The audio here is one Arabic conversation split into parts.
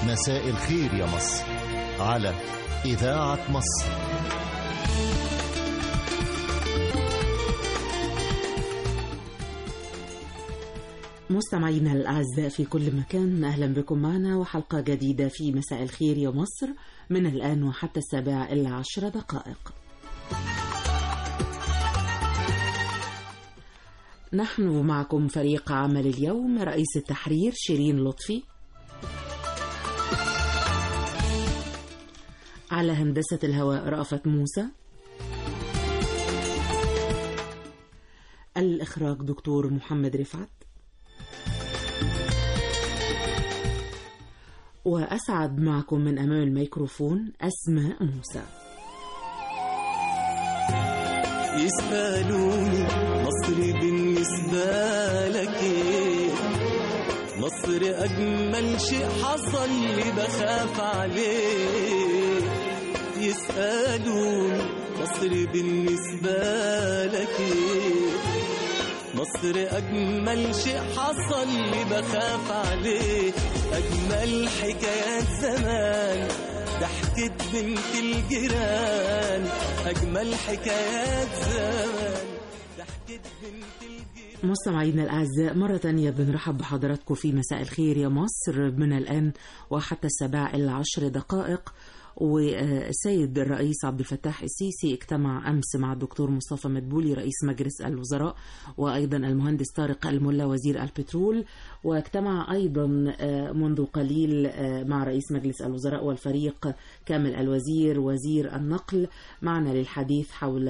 مساء الخير يا مصر على إذاعة مصر. مستمعينا الأعزاء في كل مكان، أهلا بكم معنا وحلقة جديدة في مساء الخير يا مصر من الآن وحتى 7:10. نحن معكم فريق عمل اليوم: رئيس التحرير شيرين لطفي، على هندسة الهواء رأفت موسى، الإخراج دكتور محمد رفعت، وأسعد معكم من أمام الميكروفون أسماء موسى. يسألوني مصر بالنسبة لك ايه؟ مصر أجمل شيء حصل لي بخاف عليه. يسألوني مصر بالنسبة لك ايه؟ مصر أجمل شيء حصل لي بخاف عليه. أجمل حكايات زمان ضحكت بنت الجيران. أجمل حكايات زمان ضحكت بنت الجيران. مستمعينا الأعزاء، مرة تانية بنرحب بحضراتكم في مساء الخير يا مصر من الآن وحتى 7:10. والسيد الرئيس عبد الفتاح السيسي اجتمع أمس مع الدكتور مصطفى مدبولي رئيس مجلس الوزراء، وأيضا المهندس طارق الملا وزير البترول، واجتمع أيضا منذ قليل مع رئيس مجلس الوزراء والفريق كامل الوزير وزير النقل معنا للحديث حول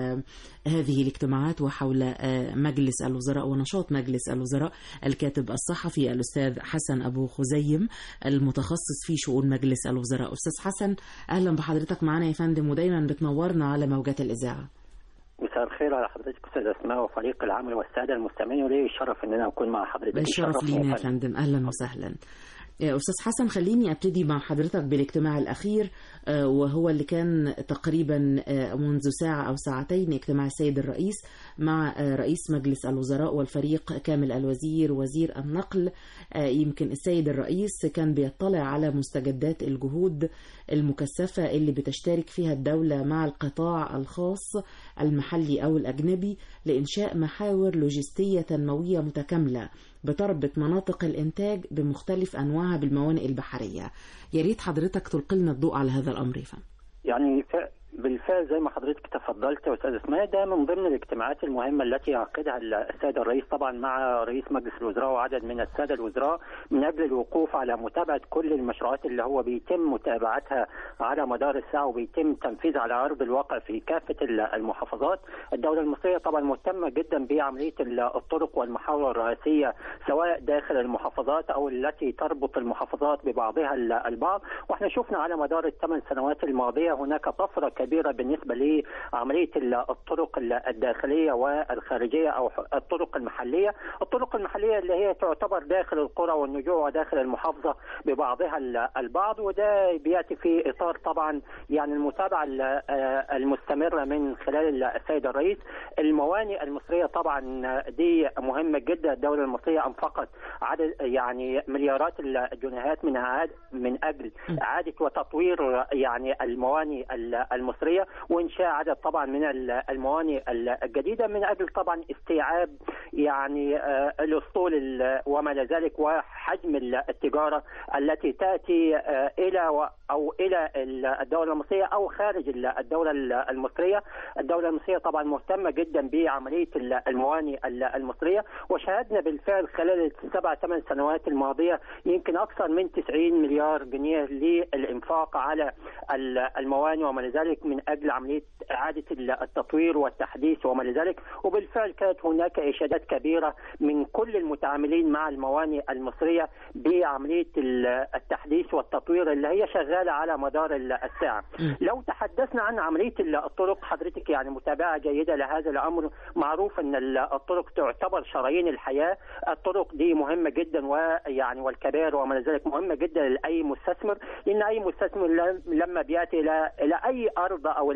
هذه الاجتماعات وحول مجلس الوزراء ونشاط مجلس الوزراء. الكاتب الصحفي الأستاذ حسن أبو خزيم المتخصص في شؤون مجلس الوزراء. أستاذ حسن، أهلا بحضرتك معنا يا فندم، ودايما بتنورنا على موجات الإذاعة. مساء الخير على حضرتك أستاذ أسماء وفريق العمل والسادة المستمعين، ولي الشرف أن أنا أكون مع حضرتك. الشرف لينا يا فندم، أهلا وسهلا. أستاذ حسن، خليني أبتدي مع حضرتك بالاجتماع الأخير، وهو اللي كان تقريبا منذ ساعة أو ساعتين، اجتماع السيد الرئيس مع رئيس مجلس الوزراء والفريق كامل الوزير وزير النقل. يمكن السيد الرئيس كان بيطلع على مستجدات الجهود المكثفة اللي بتشترك فيها الدولة مع القطاع الخاص المحلي أو الأجنبي لإنشاء محاور لوجستية تنموية متكاملة بتربط مناطق الإنتاج بمختلف أنواعها بالموانئ البحرية. يا ريت حضرتك تلقي لنا الضوء على هذا الأمر. يعني بالفعل زي ما حضرتك تفضلت يا أستاذ اسماء، ده من ضمن الاجتماعات المهمة التي يعقدها السيد الرئيس طبعا مع رئيس مجلس الوزراء وعدد من السادة الوزراء من أجل الوقوف على متابعة كل المشروعات اللي هو بيتم متابعتها على مدار الساعة وبيتم تنفيذها على أرض الواقع في كافة المحافظات. الدولة المصرية طبعا مهتمة جدا بعملية الطرق والمحاور الرئيسية سواء داخل المحافظات أو التي تربط المحافظات ببعضها البعض، واحنا شفنا على مدار ال8 سنوات الماضية هناك طفرة كبيرة بالنسبة لعملية الطرق الداخلية والخارجية أو الطرق المحلية. الطرق المحلية اللي هي تعتبر داخل القرى والنجوع وداخل المحافظة ببعضها البعض، وده بيأتي في إطار طبعا يعني المتابعة المستمرة من خلال السيد الرئيس. الموانئ المصرية طبعا دي مهمة جدا. الدولة المصرية أنفقت عدد يعني مليارات الجنيهات من أجل إعادة وتطوير يعني الموانئ المصرية وإنشاء عدد طبعا من الموانئ الجديدة من أجل طبعا استيعاب يعني الأسطول وما إلى ذلك وحجم التجارة التي تأتي إلى الدولة المصرية أو خارج الدولة المصرية. الدولة المصرية طبعا مهتمة جدا بعملية الموانئ المصرية، وشاهدنا بالفعل خلال ال7-8 سنوات الماضية يمكن أكثر من 90 مليار جنيه للإنفاق على الموانئ وما إلى ذلك من أجل عملية إعادة التطوير والتحديث وما إلى ذلك. وبالفعل كانت هناك إشادات كبيرة من كل المتعاملين مع الموانئ المصرية بعملية التحديث والتطوير اللي هي شغالة على مدار الساعة. لو تحدثنا عن عملية الطرق حضرتك يعني متابعة جيدة لهذا الأمر. معروف أن الطرق تعتبر شرايين الحياة، الطرق دي مهمة جدا، ويعني والكباري وما ذلك مهمة جدا لأي مستثمر، لأن أي مستثمر لما بيأتي إلى أي أرض أو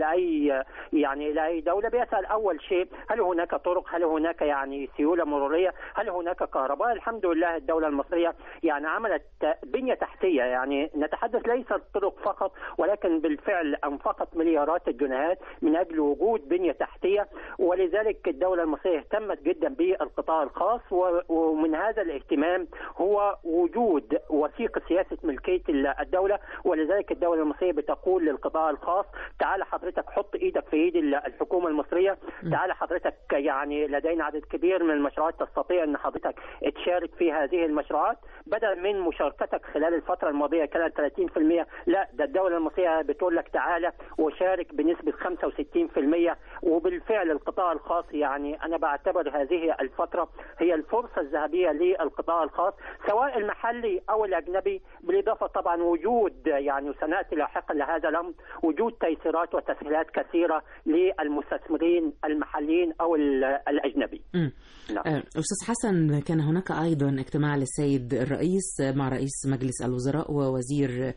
إلى أي دولة بيسأل أول شيء هل هناك طرق، هل هناك يعني سيولة مرورية، هل هناك كهرباء. الحمد لله الدولة المصرية يعني عملت بنية تحتية، يعني نتحدث ليس الطرق فقط ولكن بالفعل أنفقت مليارات الجنيهات من أجل وجود بنية تحتية، ولذلك الدولة المصرية اهتمت جدا بالقطاع الخاص، ومن هذا الاهتمام هو وجود وثيقة سياسة ملكية الدولة. ولذلك الدولة المصرية بتقول للقطاع الخاص تعال حضرتك حط ايدك في ايد الحكومة المصرية، تعال حضرتك يعني لدينا عدد كبير من المشروعات تستطيع ان حضرتك تشارك في هذه المشروعات، بدل من مشاركتك خلال الفترة الماضية كانت 30%، لا ده الدولة المصرية بتقول لك تعالى وشارك بنسبة 65%. وبالفعل القطاع الخاص يعني أنا بعتبر هذه الفترة هي الفرصة الذهبية للقطاع الخاص سواء المحلي أو الأجنبي، بالإضافة طبعا وجود يعني وسنأتي لاحقا لهذا الأمر وجود تيسيرات وتسهيلات كثيرة للمستثمرين المحليين أو الأجنبي. نعم. أستاذ حسن، كان هناك أيضا اجتماع للسيد الرئيس مع رئيس مجلس الوزراء ووزير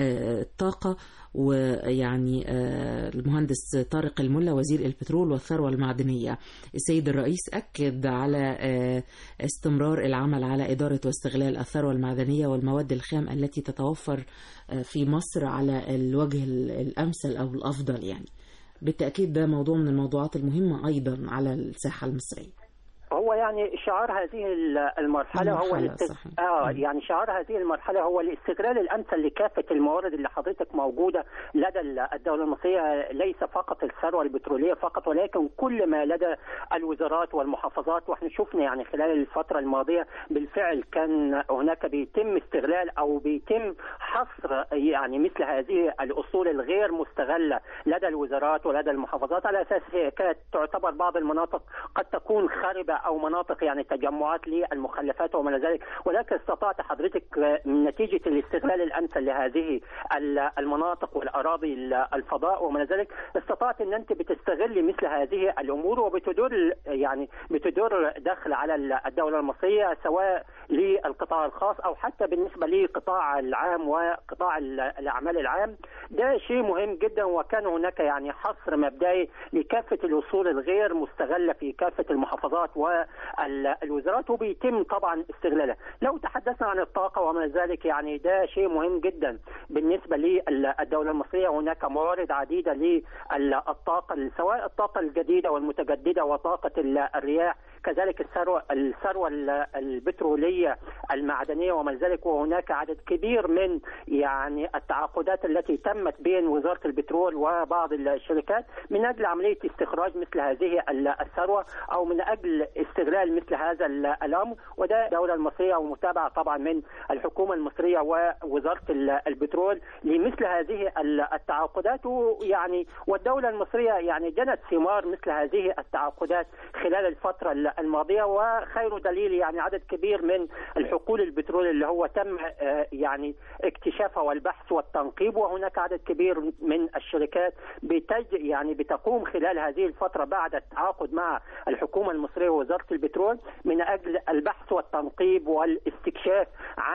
الطاقة ويعني المهندس طارق الملا وزير البترول والثروة المعدنية. السيد الرئيس أكد على استمرار العمل على إدارة واستغلال الثروة المعدنية والمواد الخام التي تتوفر في مصر على الوجه الأمثل أو الأفضل. يعني بالتأكيد ده موضوع من الموضوعات المهمة أيضا على الساحة المصرية. هو يعني شعار هذه المرحلة هو يعني شعار هذه المرحلة هو الاستغلال الأمثل لكافة الموارد اللي حضرتك موجودة لدى الدولة المصرية، ليس فقط الثروة البترولية فقط ولكن كل ما لدى الوزارات والمحافظات. واحنا شفنا يعني خلال الفترة الماضية بالفعل كان هناك بيتم استغلال أو بيتم حصر يعني مثل هذه الأصول الغير مستغلة لدى الوزارات ولدى المحافظات، على أساس هي كانت تعتبر بعض المناطق قد تكون خاربة أو مناطق يعني تجمعات للمخلفات وما ذلك، ولكن استطعت حضرتك نتيجة الاستغلال الأمثل لهذه المناطق والأراضي الفضاء وما ذلك، استطعت أن أنت بتستغل مثل هذه الأمور وبتدور يعني بتدور دخل على الدولة المصرية سواء للقطاع الخاص أو حتى بالنسبة للقطاع العام وقطاع الأعمال العام. ده شيء مهم جدا، وكان هناك يعني حصر مبدئي لكافة الأصول الغير مستغلة في كافة المحافظات والوزارات وبيتم طبعا استغلالها. لو تحدثنا عن الطاقة وما ذلك يعني ده شيء مهم جدا بالنسبة للدولة المصرية. هناك موارد عديدة للطاقة سواء الطاقة الجديدة والمتجددة وطاقة الرياح، كذلك الثروة البترولية المعدنية وما ذلك. وهناك عدد كبير من يعني التعاقدات التي تمت بين وزارة البترول وبعض الشركات من أجل عملية استخراج مثل هذه الثروة أو من أجل استغلال مثل هذا الأمر. وده الدولة المصرية ومتابعة طبعا من الحكومة المصرية ووزارة البترول لمثل هذه التعاقدات. ويعني والدولة المصرية يعني جنت ثمار مثل هذه التعاقدات خلال الفترة الماضية، وخير دليل يعني عدد كبير من الحقول البترول اللي هو تم يعني اكتشافها والبحث والتنقيب، وهناك عدد كبير من الشركات يعني بتقوم خلال هذه الفترة بعد التعاقد مع الحكومة المصرية ووزارة البترول من أجل البحث والتنقيب والاستكشاف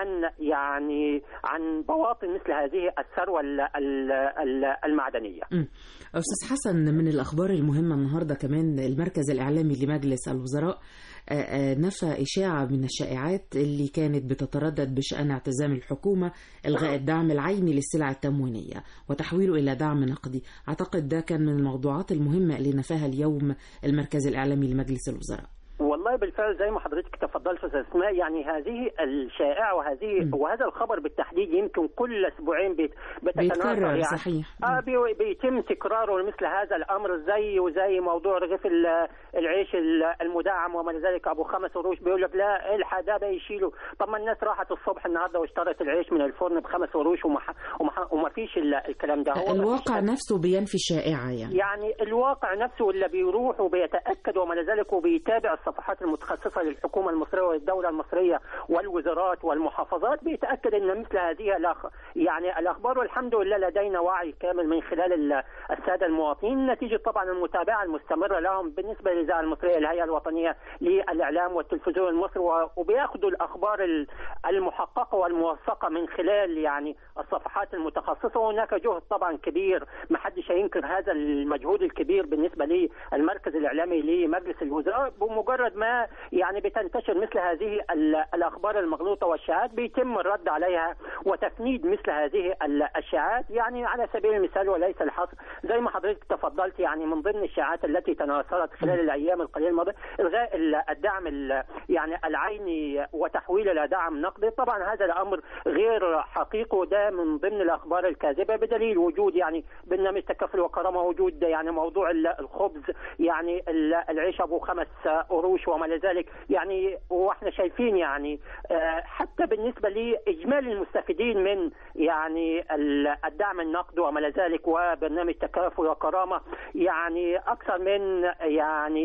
عن بواطن مثل هذه الثروة المعدنية. أستاذ حسن، من الأخبار المهمة النهاردة كمان المركز الإعلامي لمجلس الوزراء نفى إشاعة من الشائعات اللي كانت بتتردد بشأن اعتزام الحكومة إلغاء الدعم العيني للسلع التموينية وتحويله إلى دعم نقدي. أعتقد ده كان من الموضوعات المهمة اللي نفاها اليوم المركز الإعلامي لمجلس الوزراء. والله بالفعل زي ما حضرتك تفضلت استاذ اسماء، يعني هذه الشائعه وهذا الخبر بالتحديد يمكن كل اسبوعين بتتناثر يعني صحيح. بيتم تكراره مثل هذا الامر زي موضوع رغيف العيش المدعم وما ذلك ابو 5 قروش، بيقول لك لا الحق ده بيشيله. طب ما الناس راحت الصبح النهارده واشترت العيش من الفرن ب5 قروش وما فيش الكلام ده. هو الواقع نفسه بينفي الشائعه يعني الواقع نفسه اللي بيروح وبيتاكد وما ذلك وبيتابع الصفحات القطاعات المتخصصة للحكومة المصرية والدولة المصرية والوزارات والمحافظات بيتأكد أن مثل هذه يعني الأخبار، والحمد لله لدينا وعي كامل من خلال السادة المواطنين نتيجة طبعا المتابعة المستمرة لهم بالنسبة للإذاعة المصرية الهيئة الوطنية للإعلام والتلفزيون المصري، وبياخذوا الأخبار المحققة والموثقة من خلال يعني الصفحات المتخصصة. وهناك جهد طبعا كبير، ما حدش هينكر هذا المجهود الكبير بالنسبة للمركز الإعلامي لمجلس الوزراء. بمجرد ما يعني بتنتشر مثل هذه الأخبار المغلوطة والشائعات بيتم الرد عليها وتفنيد مثل هذه الشائعات. يعني على سبيل المثال وليس الحصر زي ما حضرتك تفضلت، يعني من ضمن الشائعات التي تناثرت خلال الأيام القليلة الماضية إلغاء الدعم يعني العيني وتحويله إلى دعم نقدي. طبعا هذا الأمر غير حقيقي، وده من ضمن الأخبار الكاذبة بدليل وجود يعني برنامج تكافل وكرامة، وجود يعني موضوع الخبز، يعني العيش أبو 5 قروش وما إلى ذلك. يعني واحنا شايفين يعني حتى بالنسبة لإجمالي المستفيدين من يعني الدعم النقدي وما إلى ذلك وبرنامج تكافل وكرامة، يعني أكثر من يعني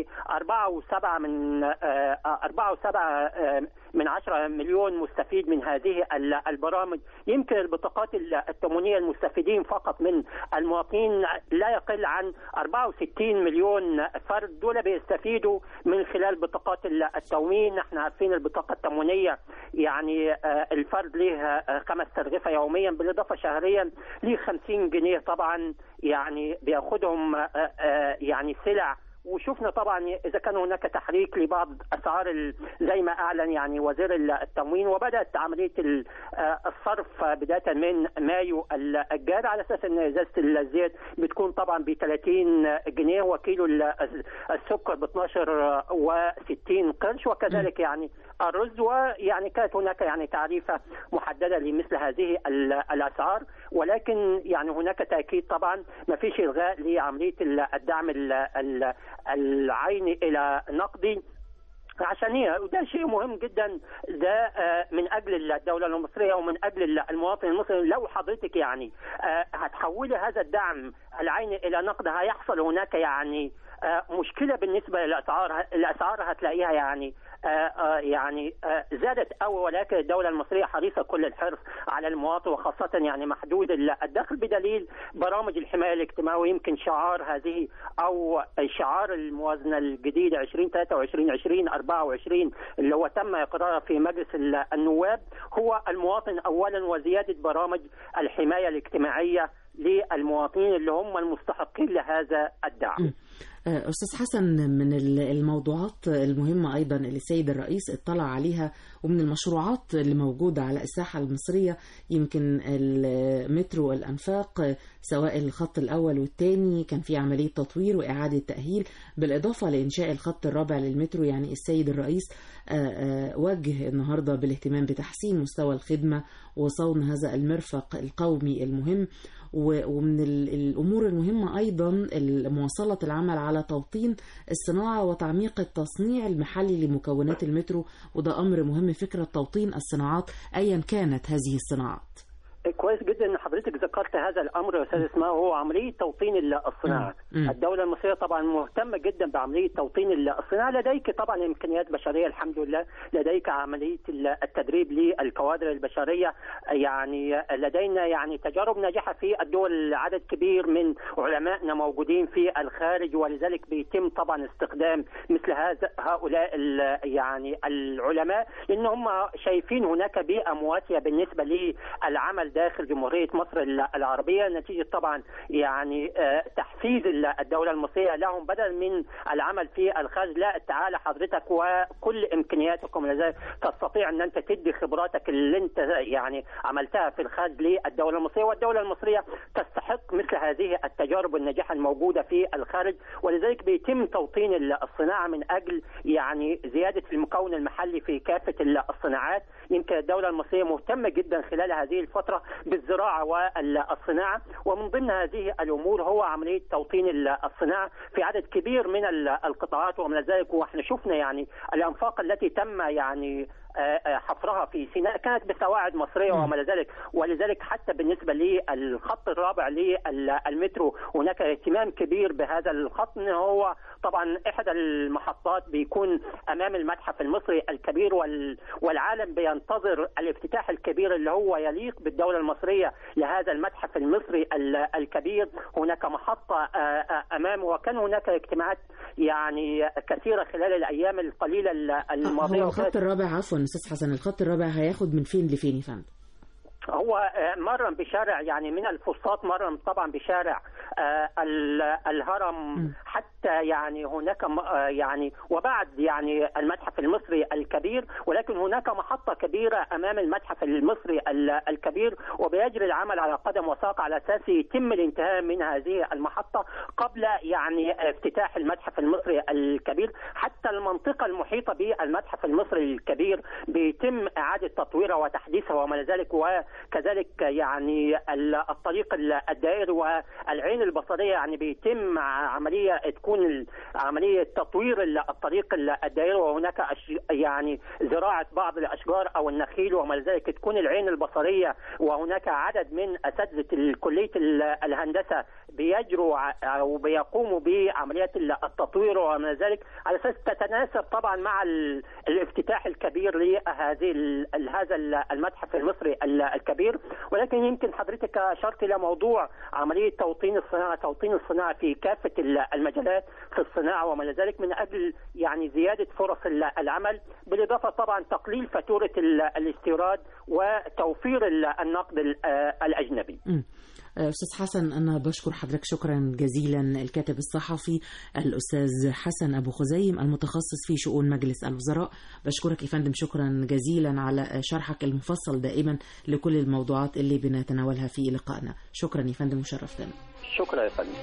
4.7 مليون مستفيد من هذه البرامج. يمكن البطاقات التموينية المستفيدين فقط من المواطنين لا يقل عن 64 مليون فرد، دول بيستفيدوا من خلال بطاقات التموين. احنا عارفين البطاقة التموينية يعني الفرد له 5 ترغيفة يوميا، بالإضافة شهريا له 50 جنيه طبعا يعني بياخدهم يعني سلع. وشفنا طبعا اذا كان هناك تحريك لبعض اسعار زي ما اعلن يعني وزير التموين، وبدات عمليه الصرف بدايه من مايو الجاري على اساس ان ازازه الزيت بتكون طبعا ب 30 جنيه وكيلو السكر ب 12.60 قرش، وكذلك يعني الرز. ويعني كانت هناك يعني تعريفه محدده لمثل هذه الاسعار، ولكن يعني هناك تاكيد طبعا ما فيش الغاء لعمليه الدعم العيني الى نقدي، عشان هي وده شيء مهم جدا. ده من اجل الدوله المصريه ومن اجل المواطن المصري. لو حضرتك يعني هتحولي هذا الدعم العيني الى نقد هيحصل هناك يعني مشكله بالنسبه للاسعار. الاسعار هتلاقيها يعني زادت قوي، ولكن الدوله المصريه حريصه كل الحرص على المواطن وخاصه يعني محدود الدخل بدليل برامج الحمايه الاجتماعيه. ويمكن شعار هذه او شعار الموازنه الجديده 2023-2024 اللي هو تم اقراره في مجلس النواب هو المواطن اولا وزياده برامج الحمايه الاجتماعيه للمواطنين اللي هم المستحقين لهذا الدعم. أستاذ حسن، من الموضوعات المهمة أيضا اللي السيد الرئيس اطلع عليها ومن المشروعات اللي موجودة على الساحة المصرية يمكن المترو والأنفاق، سواء الخط الأول والثاني كان في عملية تطوير وإعادة تأهيل، بالإضافة لإنشاء الخط الرابع للمترو. يعني السيد الرئيس وجه النهاردة بالاهتمام بتحسين مستوى الخدمة وصون هذا المرفق القومي المهم. ومن الأمور المهمة أيضا مواصلة العمل على توطين الصناعة وتعميق التصنيع المحلي لمكونات المترو، وده أمر مهم، فكرة توطين الصناعات أيا كانت هذه الصناعات. كويس جدا ان حضرتك ذكرت هذا الامر يا استاذ اسماء، هو عمليه توطين الصناعه. الدوله المصريه طبعا مهتمه جدا بعمليه توطين الصناعه. لديك طبعا امكانيات بشريه الحمد لله، لديك عمليه التدريب للكوادر البشريه، يعني لدينا يعني تجارب ناجحه في الدول، عدد كبير من علمائنا موجودين في الخارج، ولذلك بيتم طبعا استخدام مثل هؤلاء يعني العلماء، لان هم شايفين هناك بيئه مواتيه بالنسبه للعمل داخل جمهورية مصر العربية، نتيجة طبعا يعني تحفيز الدولة المصرية لهم بدل من العمل في الخارج. لا، تعالى حضرتك وكل إمكانياتكم لذلك تستطيع أن أنت تدي خبراتك اللي أنت يعني عملتها في الخارج للدولة المصرية، والدولة المصرية تستحق مثل هذه التجارب الناجحة الموجودة في الخارج. ولذلك بيتم توطين الصناعة من أجل يعني زيادة المكون المحلي في كافة الصناعات. يمكن الدولة المصرية مهتمة جدا خلال هذه الفترة بالزراعة والصناعة، ومن ضمن هذه الأمور هو عملية توطين الصناعة في عدد كبير من القطاعات ومن ذلك. واحنا شفنا يعني الأنفاق التي تم يعني حفرها في سيناء كانت بسواعد مصريه وما إلى ذلك، ولذلك حتى بالنسبه للخط الرابع للمترو هناك اهتمام كبير بهذا الخط، ان هو طبعا احدى المحطات بيكون امام المتحف المصري الكبير، والعالم بينتظر الافتتاح الكبير اللي هو يليق بالدوله المصريه لهذا المتحف المصري الكبير. هناك محطه امامه، وكان هناك اجتماعات يعني كثيره خلال الايام القليله الماضيه. هو الخط الرابع، عفوا استاذ حسن، الخط الرابع هياخد من فين لفين يا فندم؟ هو مرم بشارع يعني من الفسطاط، مرم طبعا بشارع الهرم حتى يعني هناك يعني وبعد يعني المتحف المصري الكبير، ولكن هناك محطة كبيرة أمام المتحف المصري الكبير، وبيجري العمل على قدم وساق على أساس يتم الانتهاء من هذه المحطة قبل يعني افتتاح المتحف المصري الكبير. حتى المنطقة المحيطة بالمتحف المصري الكبير بيتم إعادة تطويرها وتحديثها وما ذلك، وكذلك يعني الطريق الدائري والعين البصرية يعني بيتم تكون عملية تطوير الطريق الدائري، وهناك يعني زراعة بعض الأشجار أو النخيل وما ذلك تكون العين البصرية، وهناك عدد من أساتذة كلية الهندسة بيجروا أو بيقوموا بعمليات التطوير وما ذلك على أساس تتناسب طبعا مع الافتتاح الكبير لهذا المتحف المصري الكبير. ولكن يمكن حضرتك أشرت إلى موضوع عملية توطين الصناعة في كافة المجالات في الصناعة وما ذلك من أجل يعني زيادة فرص العمل، بالإضافة طبعا تقليل فاتورة الاستيراد وتوفير النقد الأجنبي. أستاذ حسن، أنا بشكر حضرتك شكرا جزيلا. الكاتب الصحفي الأستاذ حسن أبو خزيم المتخصص في شؤون مجلس الوزراء، بشكرك يا فندم شكرا جزيلا على شرحك المفصل دائما لكل الموضوعات اللي بنتناولها في لقائنا. شكرا يا فندم وشرفتنا. شكرا يا فندم.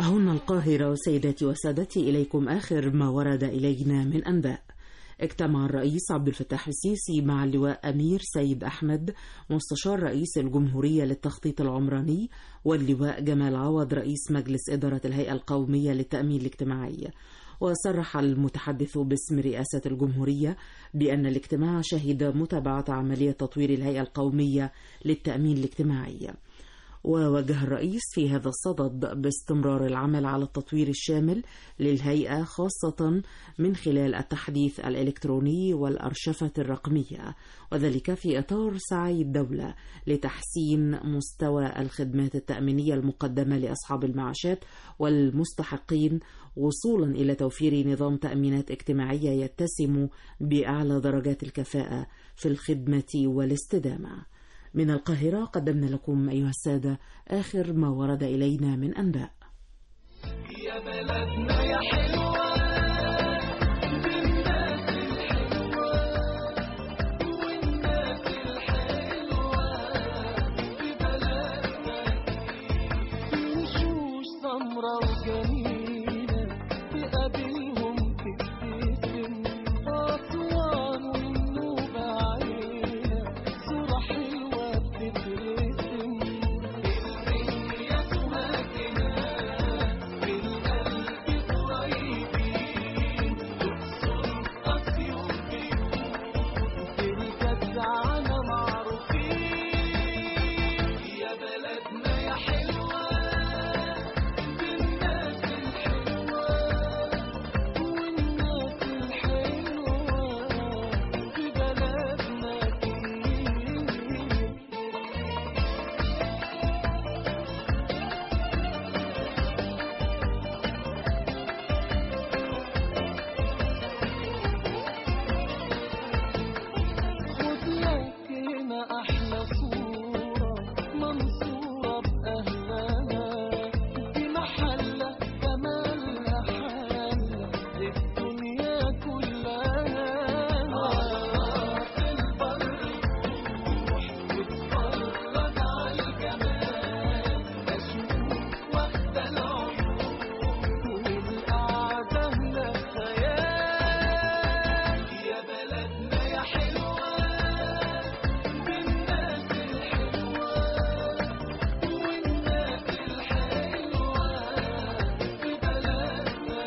هنا القاهرة. سيداتي وسادتي، إليكم آخر ما ورد إلينا من أنباء. اجتمع الرئيس عبد الفتاح السيسي مع اللواء أمير سيد أحمد مستشار رئيس الجمهورية للتخطيط العمراني واللواء جمال عوض رئيس مجلس إدارة الهيئة القومية للتأمين الاجتماعي. وصرح المتحدث باسم رئاسة الجمهورية بأن الاجتماع شهد متابعة عملية تطوير الهيئة القومية للتأمين الاجتماعي. ووجه الرئيس في هذا الصدد باستمرار العمل على التطوير الشامل للهيئة، خاصة من خلال التحديث الإلكتروني والأرشفة الرقمية، وذلك في إطار سعي الدولة لتحسين مستوى الخدمات التأمينية المقدمة لأصحاب المعاشات والمستحقين، وصولا إلى توفير نظام تأمينات اجتماعية يتسم بأعلى درجات الكفاءة في الخدمة والاستدامة. من القاهرة قدمنا لكم أيها السادة آخر ما ورد إلينا من أنباء. يا بلدنا يا حلوة بالناس الحلوة والناس الحلوة في بلدنا وشوش سمرة وجميلة تقابلهم تبتسم أسوان والنوبة عيلة صورة حلوة بتترسم الدنيا سماكنا بالقلب قريبين تقصر أسيوط بيوت بالجدعنة معروفين يا بلدنا يا حلوة بالناس الحلوة والناس الحلوة في بلدنا كتير. خد لك هنا أحلى صورة منصورة بأهلها دي محلة جمالها حالة الدنيا كلها على راس البر تروح وتتفرج على الجمال أشوف واخدة العيون والقعدة هنا خيال يا بلدنا يا حلوة بالناس الحلوة والناس الحلوة في بلدنا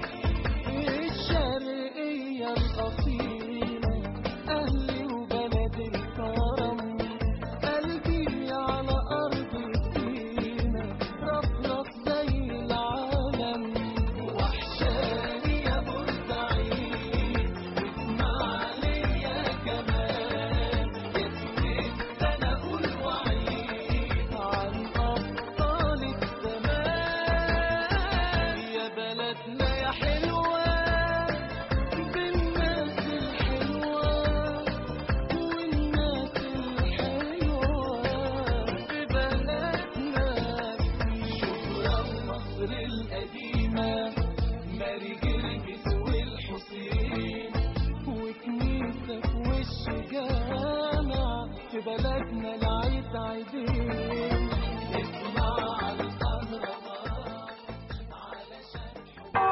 الشرقية الأصيلة أهلي وبلد الكرم قلبي على أرض سينا رفرف زي العالم وحشاني يا بورسعيد وإسماعيلية كمان يا سويس أنا أقول وعيد عن أبطال الزمان يا بلدنا يا حلوة بالناس الحلوة والناس الحلوة في بلدنا شكرا مصر القديمة ماري جرجس والحسين وكنيسة في وش جامع في بلدنا العيد عيدين اسمع على الأهرامات علشان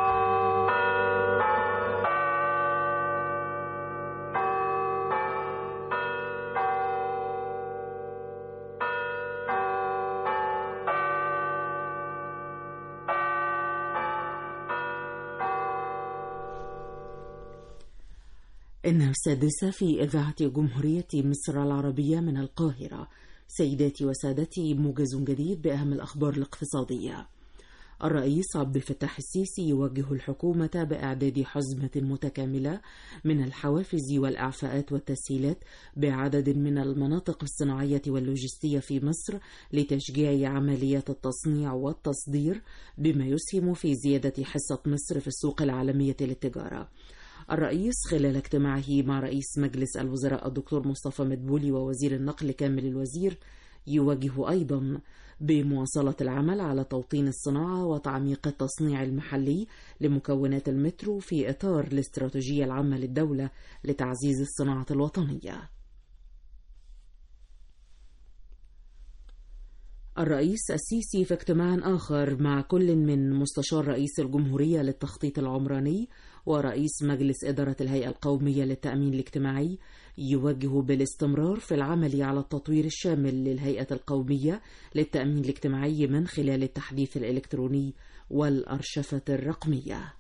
إنها السادسة في إذاعة جمهورية مصر العربية من القاهرة. سيداتي وسادتي، موجز جديد بأهم الأخبار الاقتصادية. الرئيس عبد الفتاح السيسي يوجه الحكومة بإعداد حزمة متكاملة من الحوافز والإعفاءات والتسهيلات بعدد من المناطق الصناعية واللوجستية في مصر لتشجيع عمليات التصنيع والتصدير بما يسهم في زيادة حصة مصر في السوق العالمية للتجارة. الرئيس خلال اجتماعه مع رئيس مجلس الوزراء الدكتور مصطفى مدبولي ووزير النقل كامل الوزير يوجه أيضا بمواصلة العمل على توطين الصناعة وتعميق التصنيع المحلي لمكونات المترو في إطار الاستراتيجية العامة للدولة لتعزيز الصناعة الوطنية. الرئيس السيسي في اجتماع آخر مع كل من مستشار رئيس الجمهورية للتخطيط العمراني ورئيس مجلس إدارة الهيئة القومية للتأمين الاجتماعي يوجه بالاستمرار في العمل على التطوير الشامل للهيئة القومية للتأمين الاجتماعي من خلال التحديث الإلكتروني والأرشفة الرقمية.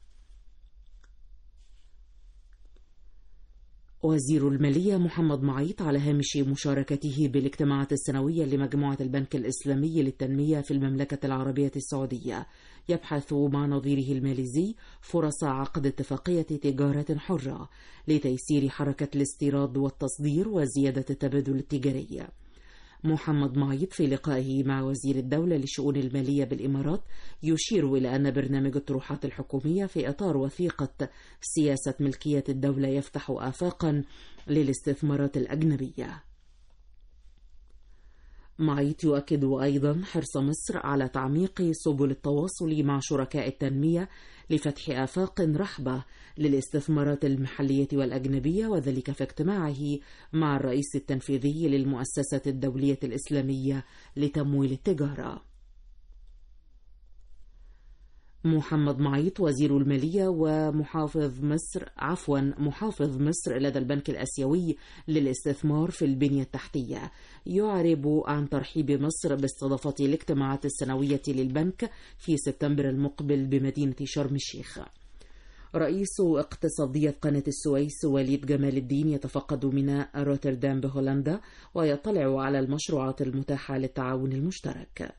وزير المالية محمد معيط على هامش مشاركته بالاجتماعات السنوية لمجموعة البنك الإسلامي للتنمية في المملكة العربية السعودية يبحث مع نظيره الماليزي فرص عقد اتفاقية تجارة حرة لتيسير حركة الاستيراد والتصدير وزيادة التبادل التجاري. محمد معيط في لقائه مع وزير الدولة للشؤون المالية بالإمارات يشير إلى أن برنامج الطروحات الحكومية في إطار وثيقة سياسة ملكية الدولة يفتح آفاقا للاستثمارات الأجنبية. معيط يؤكد أيضا حرص مصر على تعميق سبل التواصل مع شركاء التنمية لفتح آفاق رحبة للاستثمارات المحلية والأجنبية، وذلك في اجتماعه مع الرئيس التنفيذي للمؤسسة الدولية الإسلامية لتمويل التجارة. محمد معيط وزير المالية ومحافظ مصر لدى البنك الآسيوي للاستثمار في البنية التحتية يعرب عن ترحيب مصر باستضافة الاجتماعات السنوية للبنك في سبتمبر المقبل بمدينة شرم الشيخ. رئيس اقتصادية قناة السويس وليد جمال الدين يتفقد ميناء روتردام بهولندا ويطلع على المشروعات المتاحة للتعاون المشترك.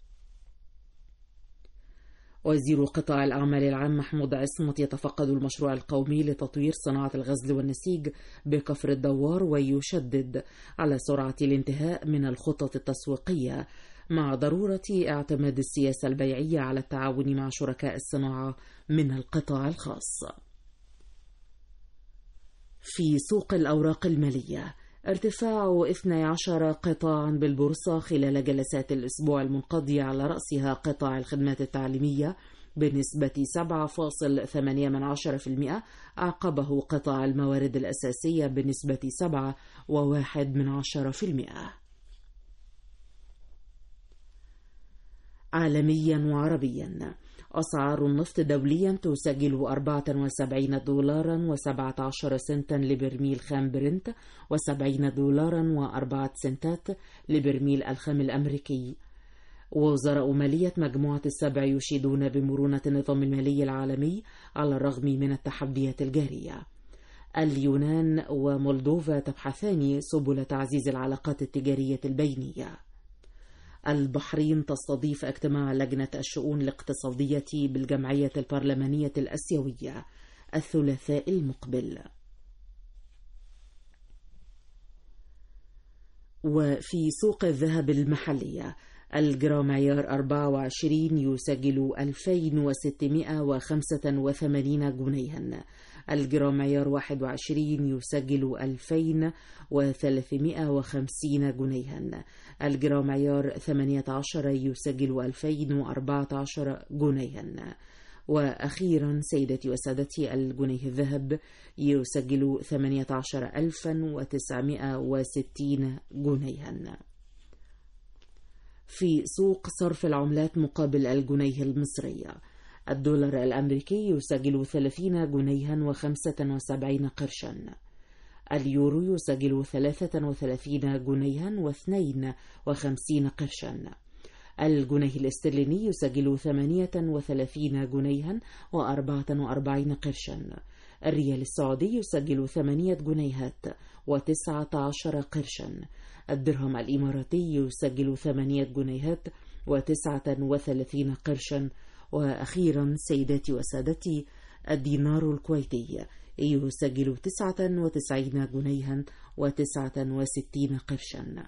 وزير قطاع الأعمال العام محمود عصمت يتفقد المشروع القومي لتطوير صناعة الغزل والنسيج بكفر الدوار ويشدد على سرعة الانتهاء من الخطط التسويقية مع ضرورة اعتماد السياسة البيعية على التعاون مع شركاء الصناعة من القطاع الخاص. في سوق الأوراق المالية ارتفاع 12 قطاعا بالبورصة خلال جلسات الأسبوع المنقضي، على رأسها قطاع الخدمات التعليمية بنسبة 7.8%، أعقبه قطاع الموارد الأساسية بنسبة 7.1%. عالميا وعربيا أسعار النفط دوليا تسجل $74.17 لبرميل خام برنت $70.04 لبرميل الخام الأمريكي. وزراء مالية مجموعة السبع يشيدون بمرونة النظام المالي العالمي على الرغم من التحديات الجارية. اليونان ومولدوفا تبحثان سبل تعزيز العلاقات التجارية البينية. البحرين تستضيف اجتماع لجنة الشؤون الاقتصادية بالجمعية البرلمانية الآسيوية الثلاثاء المقبل. وفي سوق الذهب المحلية الجرام عيار 24 يسجل 2685 جنيها، الجرام عيار 21 يسجل 2350 جنيها، الجرام عيار 18 يسجل 2014 جنيها. وأخيرا سيدتي وسادتي الجنيه الذهب يسجل 18960 جنيها. في سوق صرف العملات مقابل الجنيه المصري الدولار الأمريكي يسجل 30 جنيها و75 قرشا، اليورو يسجل 33 جنيها و52 قرشا، الجنيه الاسترليني يسجل 38 جنيها و44 قرشا، الريال السعودي يسجل 8 جنيهات و19 قرشا، الدرهم الإماراتي يسجل 8 جنيهات و39 قرشا. وأخيرا سيداتي وسادتي الدينار الكويتي يسجل 99 جنيها و69 قرشا.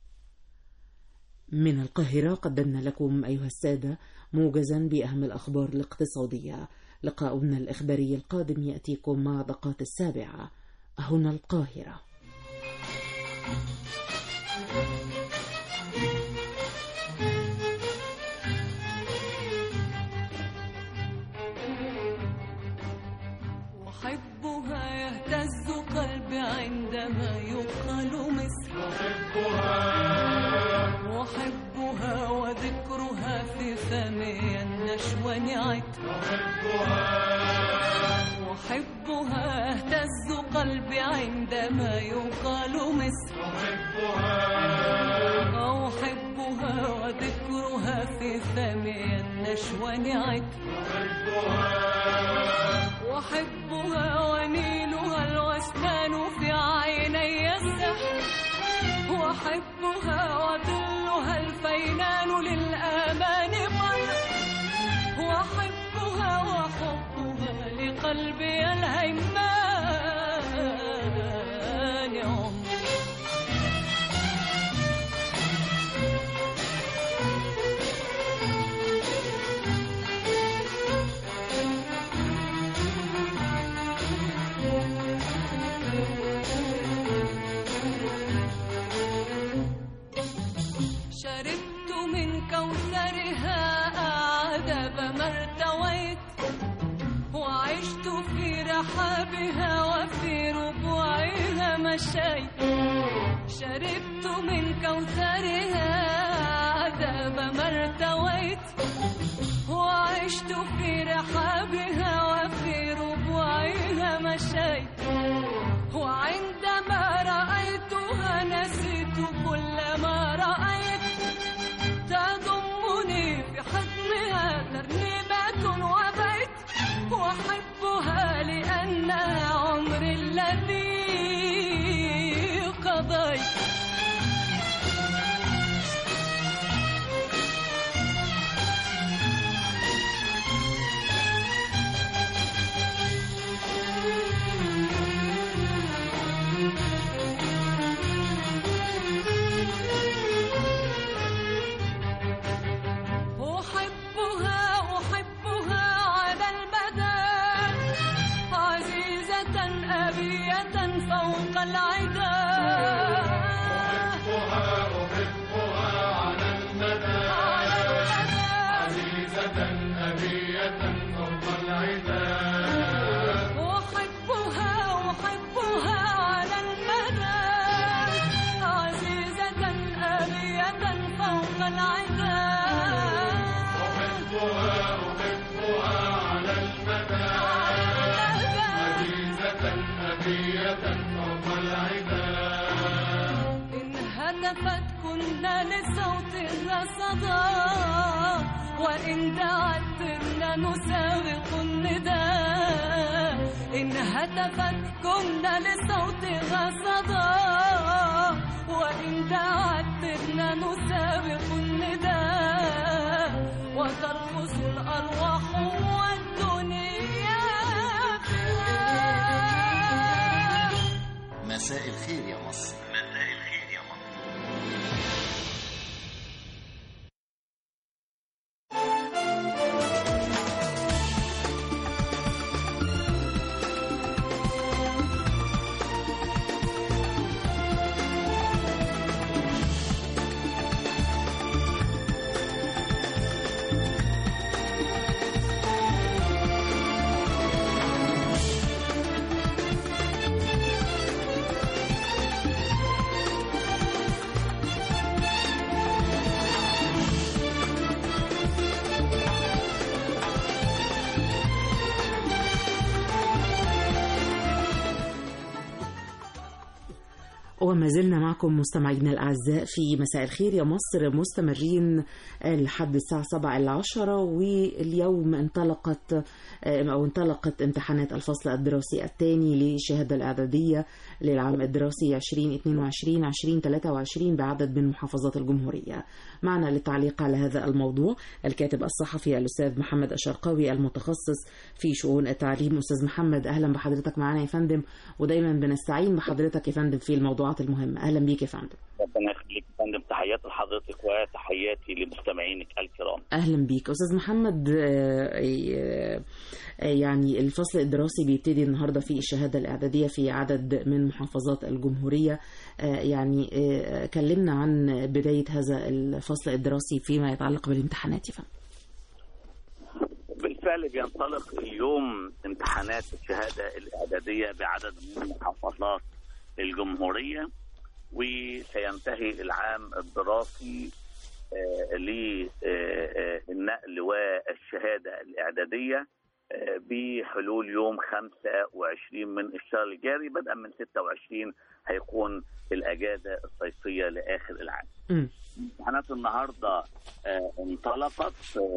من القاهرة قدمنا لكم أيها السادة موجزا بأهم الأخبار الاقتصادية. لقاؤنا الإخباري القادم يأتيكم مع دقات 7 هنا القاهرة. أحبها يهتز قلبي عندما يقال مصر، أحبها فمي النشوى نعت أحبها اهتز قلبي عندما يقال مصر أحبها وذكرها في فمي النشوى نعت أحبها ونيلها الوسنان في عيني السحر وأحبها وظلها الفينان للآمان قمر وأحبها وحبها لقلبي الهيمان عمر شربت من كوثرها أعذب ما ارتويت وعشت في رحابها وفي ربوعها مشيت شربت من كوثرها أعذب ما ارتويت وعشت في رحابها وفي ربوعها مشيت وعندما رأيتها نسيت كل ما رأيت تضمني في حضنها ترنيمة وبيت وأحبها لأنها عمري الذي قضيت فوق العدا أحبها على المدى عزيزة أبية فوق العدا أحبها على المدى عزيزة أبية فوق العدا أحبها على المدى عزيزة أبية إن هتفت كنا لصوتها صدى وإن دعت كنا نسابق النداء إن هتفت كنا لصوتها صدى وإن دعت كنا نسابق النداء وترقص الأرواح والدنيا فيها. مساء الخير يا مصر. مساء الخير يا مصر. وما زلنا معكم مستمعينا الأعزاء في مساء الخير يا مصر، مستمرين لحد الساعة 7:10. واليوم انطلقت امتحانات الفصل الدراسي الثاني للشهادة الإعدادية للعام الدراسي 2022-2023 بعدد من محافظات الجمهورية. معنا للتعليق على هذا الموضوع الكاتب الصحفي الأستاذ محمد الشرقاوي المتخصص في شؤون التعليم. أستاذ محمد، أهلا بحضرتك معنا يا فندم، ودايما بنستعين بحضرتك يا فندم في الموضوعات المهمة. أهلا بيك يا فندم. ربنا يخليك يا فندم، تحياتي لحضرتك وتحياتي لمستمعينك الكرام. أهلا بيك أستاذ محمد. يعني الفصل الدراسي بيبتدي النهاردة في الشهادة الإعدادية في عدد من محافظات الجمهورية. يعني كلمنا عن بداية هذا الفصل الدراسي فيما يتعلق بالامتحانات يا فندم. بالفعل بينطلق اليوم امتحانات الشهادة الإعدادية بعدد من محافظات الجمهورية، وسينتهي العام الدراسي للنقل والشهادة الإعدادية بحلول يوم 25 من الشهر الجاري. بدءا من 26 هيكون الأجازة الصيفية لآخر العام. امتحانات النهاردة انطلقت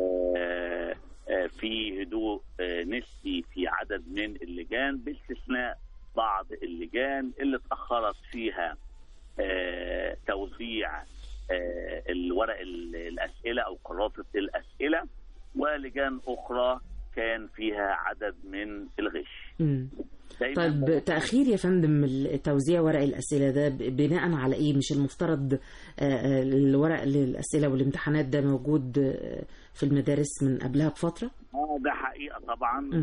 في هدوء نسبي في عدد من اللجان، باستثناء بعض اللجان اللي اتأخرت فيها توزيع الورق الأسئلة أو قراءة الأسئلة، ولجان أخرى كان فيها عدد من الغش. طيب تأخير يا فندم توزيع ورق الأسئلة ده بناء على إيه؟ مش المفترض الورق للأسئلة والامتحانات ده موجود في المدارس من قبلها بفترة؟ ده حقيقة طبعا.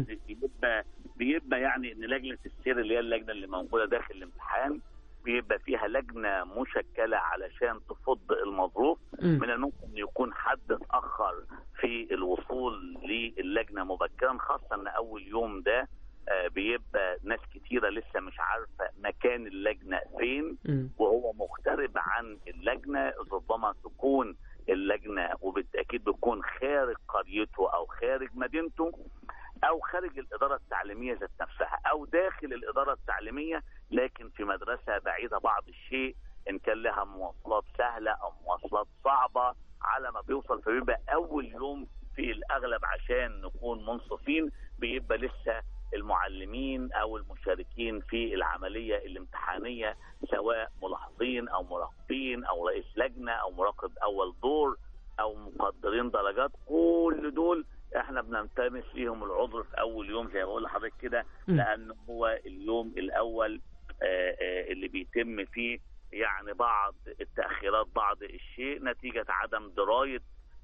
بيبقى يعني إن لجنة السير اللي هي اللجنة اللي موجودة داخل الامتحان بيبقى فيها لجنة مشكلة علشان تفض المظروف. من الممكن يكون حد اتأخر في الوصول للجنة مبكرا، خاصة أن أول يوم ده بيبقى ناس كتيرة لسه مش عارفة مكان اللجنة فين، وهو مغترب عن اللجنة. ربما تكون اللجنة وبالتأكيد بتكون خارج قريته أو خارج مدينته أو خارج الإدارة التعليمية ذات نفسها أو داخل الإدارة التعليمية لكن في مدرسة بعيدة بعض الشيء، إن كان لها مواصلات سهلة أو مواصلات صعبة على ما بيوصل. فبيبقى أول يوم في الأغلب عشان نكون منصفين بيبقى لسه المعلمين أو المشاركين في العملية الامتحانية سواء ملاحظين أو مراقبين أو رئيس لجنة أو مراقب أول دور أو مقدرين درجات، كل دول احنا بنلتمس ليهم العذر في اول يوم زي ما بقول لحضرتك كده، لانه هو اليوم الاول اللي بيتم فيه يعني بعض التاخيرات بعض الشيء نتيجه عدم درايه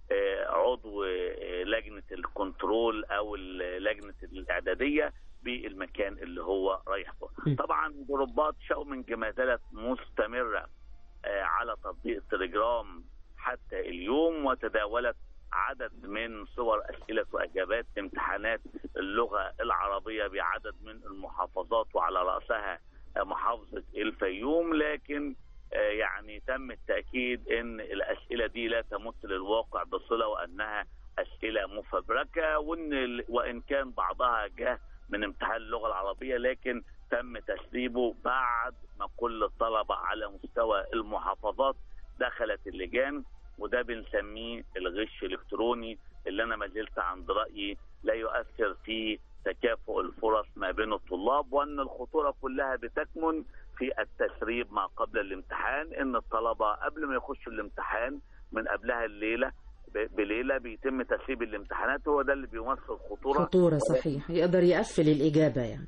عضو لجنه الكنترول او لجنه الاعداديه بالمكان اللي هو رايح له. طبعا ضربات شاومينج ما زالت مستمره على تطبيق التليجرام حتى اليوم، وتداولت عدد من صور أسئلة وإجابات امتحانات اللغة العربية بعدد من المحافظات وعلى رأسها محافظة الفيوم، لكن يعني تم التأكيد أن الأسئلة دي لا تمت للواقع بصلة وأنها أسئلة مفبركة، وإن كان بعضها جاء من امتحان اللغة العربية لكن تم تسريبه بعد ما كل الطلبة على مستوى المحافظات دخلت اللجان، وده بنسميه الغش الإلكتروني اللي أنا ما زلت عند رأيي لا يؤثر في تكافؤ الفرص ما بين الطلاب، وأن الخطورة كلها بتكمن في التسريب ما قبل الامتحان. إن الطلبة قبل ما يخشوا الامتحان من قبلها بليلة بيتم تسريب الامتحانات، هو ده اللي بيمثل خطورة صحيح، يقدر يقفل الإجابة يعني.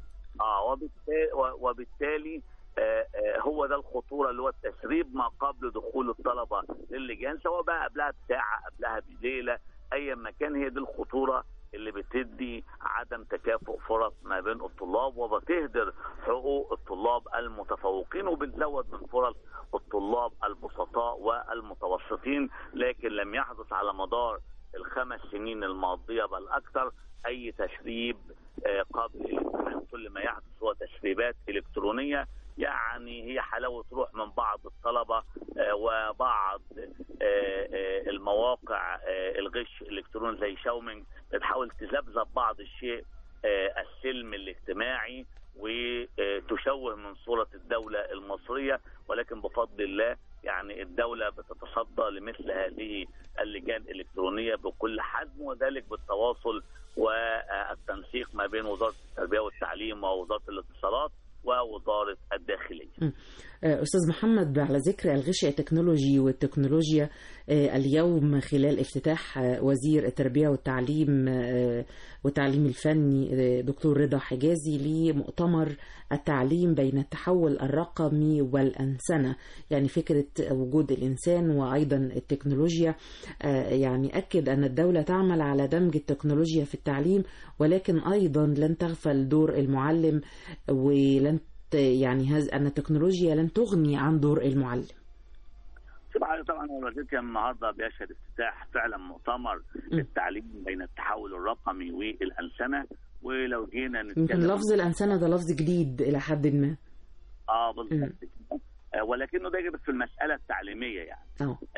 وبالتالي هو ده الخطورة اللي هو التسريب ما قبل دخول الطلبة للجان، سواء بقى قبلها بساعة قبلها بليلة أي مكان. هي دي الخطورة اللي بتدي عدم تكافؤ فرص ما بين الطلاب وبتهدر حقوق الطلاب المتفوقين وبتزود من فرص الطلاب البسطاء والمتوسطين. لكن لم يحدث على مدار ال5 سنين الماضية بل أكثر أي تسريب قبل الامتحان. كل ما يحدث هو تسريبات إلكترونية، يعني هي حلاوة روح من بعض الطلبة وبعض المواقع الغش الإلكتروني زي شاومينج بتحاول تذبذب بعض الشيء السلم الاجتماعي وتشوه من صورة الدولة المصرية، ولكن بفضل الله يعني الدولة بتتصدى لمثل هذه اللجان الإلكترونية بكل حجم، وذلك بالتواصل والتنسيق ما بين وزارة التربية والتعليم ووزارة الاتصالات ووزارة الداخلية. أستاذ محمد، على ذكر الغش التكنولوجي والتكنولوجيا، اليوم خلال افتتاح وزير التربية والتعليم الفني دكتور رضا حجازي لمؤتمر التعليم بين التحول الرقمي والأنسنة، يعني فكرة وجود الإنسان وأيضا التكنولوجيا، يعني أكد أن الدولة تعمل على دمج التكنولوجيا في التعليم، ولكن أيضا لن تغفل دور المعلم، ولن يعني أن التكنولوجيا لن تغني عن دور المعلم. طبعا الوزير كان النهارده بيشهد افتتاح فعلا مؤتمر للتعليم بين التحول الرقمي والأنسنة، ولو جينا نتكلم يمكن لفظ الأنسنة ده لفظ جديد إلى حد ما. بالظبط. ولكنه ده في المسألة التعليمية يعني.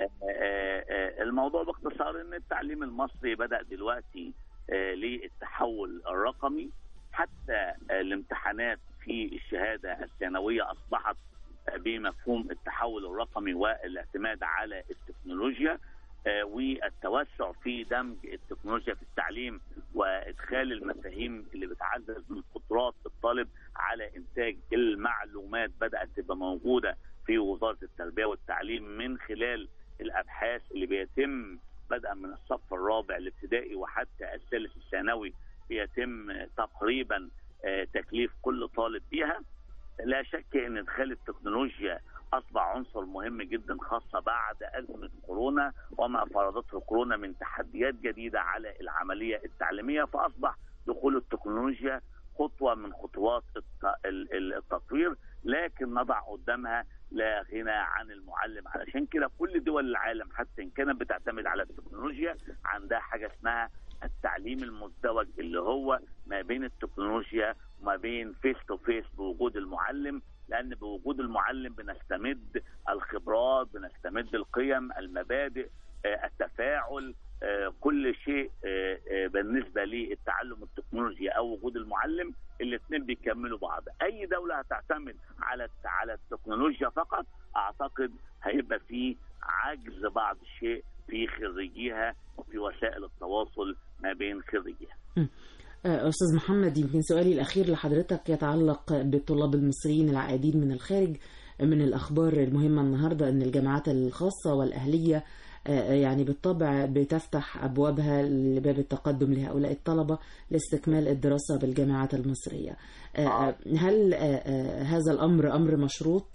الموضوع باختصار ان التعليم المصري بدأ دلوقتي للتحول الرقمي، حتى الامتحانات في الشهادة الثانوية أصبحت بمفهوم التحول الرقمي والاعتماد على التكنولوجيا، والتوسع في دمج التكنولوجيا في التعليم وإدخال المفاهيم اللي بتعزز من قدرات الطالب على إنتاج المعلومات بدأت تبقى موجودة في وزارة التربية والتعليم من خلال الأبحاث اللي بيتم بدءا من الصف الرابع الابتدائي وحتى الثالث الثانوي، بيتم تقريبا تكليف كل طالب بيها. لا شك ان ادخال التكنولوجيا اصبح عنصر مهم جدا، خاصه بعد ازمه كورونا وما فرضته كورونا من تحديات جديده على العمليه التعليميه، فاصبح دخول التكنولوجيا خطوه من خطوات التطوير، لكن نضع قدامها لا غنى عن المعلم. علشان كده كل دول العالم حتى ان كانت بتعتمد على التكنولوجيا عندها حاجه اسمها التعليم المزدوج، اللي هو ما بين التكنولوجيا وما بين فيس تو فيس بوجود المعلم، لان بوجود المعلم بنستمد الخبرات، بنستمد القيم، المبادئ، التفاعل، كل شيء بالنسبه للتعلم التكنولوجي او وجود المعلم، الاثنين بيكملوا بعض. اي دوله هتعتمد على التكنولوجيا فقط اعتقد هيبقى في عجز بعض الشيء في خريجيها وفي وسائل التواصل ما بين خريجيها. أستاذ محمد، يمكن سؤالي الأخير لحضرتك يتعلق بالطلاب المصريين العائدين من الخارج. من الأخبار المهمة النهاردة أن الجامعات الخاصة والأهلية يعني بالطبع بتفتح أبوابها لباب التقدم لهؤلاء الطلبة لاستكمال الدراسة بالجامعات المصرية. هل هذا الأمر أمر مشروط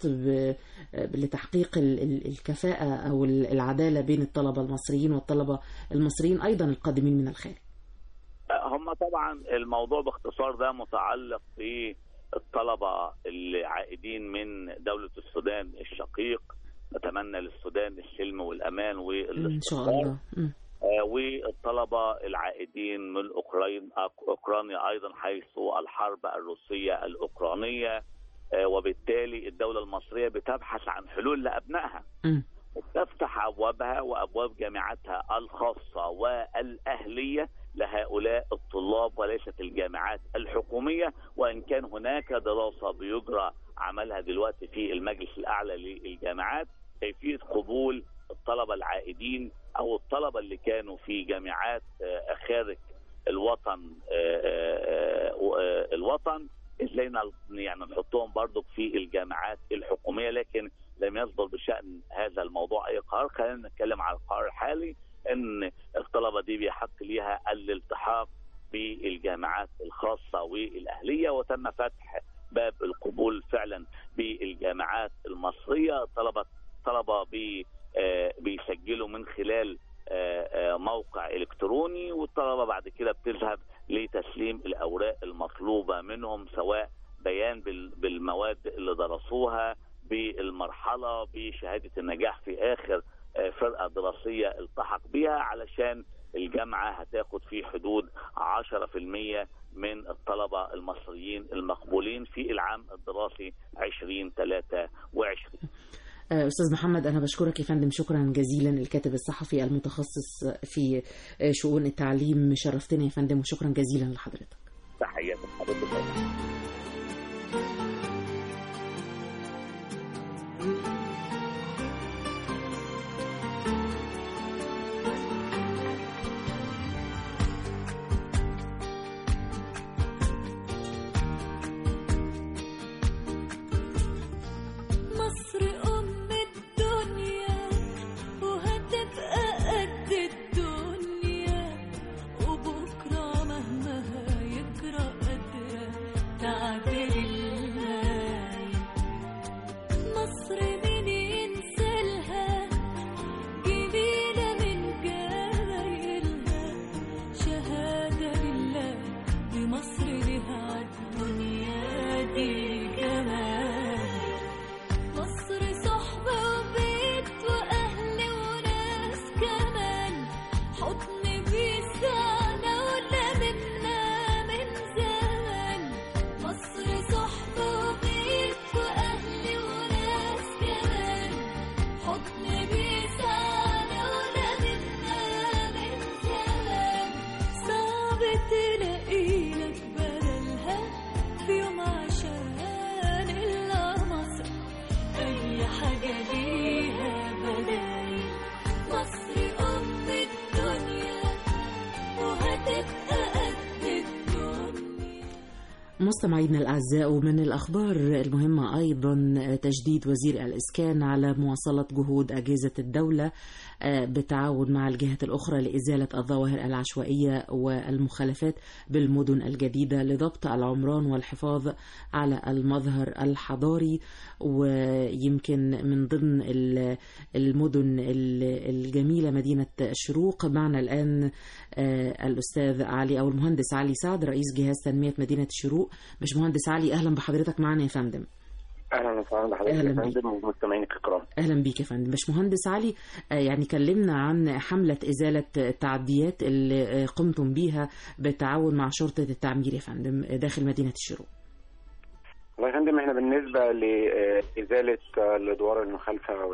لتحقيق الكفاءة أو العدالة بين الطلبة المصريين والطلبة المصريين أيضا القادمين من الخارج؟ هم طبعا الموضوع باختصار ده متعلق بالطلبة العائدين من دولة السودان الشقيق. نتمنى للسودان السلم والأمان والاستقرار. والطلبة العائدين من أوكرانيا أيضا، حيث الحرب الروسية الأوكرانية، وبالتالي الدولة المصرية بتبحث عن حلول لأبنائها وتفتح أبوابها وأبواب جامعاتها الخاصة والأهلية لهؤلاء الطلاب وليست الجامعات الحكومية. وإن كان هناك دراسة بيجرى عملها دلوقتي في المجلس الأعلى للجامعات كيفية قبول الطلبة العائدين أو الطلبة اللي كانوا في جامعات خارج الوطن ازاي يعني نحطهم برضو في الجامعات الحكومية، لكن لم يصدر بشأن هذا الموضوع أي قرار. خلينا نتكلم على القرار الحالي ان الطلبة دي بيحق ليها الالتحاق بالجامعات الخاصة والأهلية، وتم فتح باب القبول فعلا بالجامعات المصرية. طلبة بيسجلوا من خلال موقع إلكتروني، والطلبة بعد كده بتذهب لتسليم الأوراق المطلوبة منهم، سواء بيان بالمواد اللي درسوها بالمرحلة، بشهادة النجاح في آخر فرقة دراسية التحق بها، علشان الجامعة هتاخد في حدود 10% من الطلبة المصريين المقبولين في العام الدراسي 2023. أستاذ محمد، أنا بشكرك يا فندم شكرا جزيلا، الكاتب الصحفي المتخصص في شؤون التعليم. شرفتنا يا فندم وشكرا جزيلا لحضرتك. تحياتي لحضرتك. الدنيا وبكرة مهما مستمعينا الأعزاء، ومن الأخبار المهمة أيضا تجديد وزير الإسكان على مواصلة جهود أجهزة الدولة بالتعاون مع الجهات الأخرى لإزالة الظواهر العشوائية والمخالفات بالمدن الجديدة لضبط العمران والحفاظ على المظهر الحضاري. ويمكن من ضمن المدن الجميلة مدينة الشروق. معنا الآن الأستاذ علي أو المهندس علي سعد رئيس جهاز تنمية مدينة الشروق. باشمهندس علي، أهلا بحضرتك معنا يا فندم. اهلا وسهلا بحضرتك يا فندم ومستمعينك الكرام. اهلا بيك يا فندم. باشمهندس علي، يعني كلمنا عن حمله ازاله التعديات اللي قمتم بيها بالتعاون مع شرطه التعمير يا فندم داخل مدينه الشروق. والله يا فندم، احنا بالنسبه لازاله الادوار المخالفه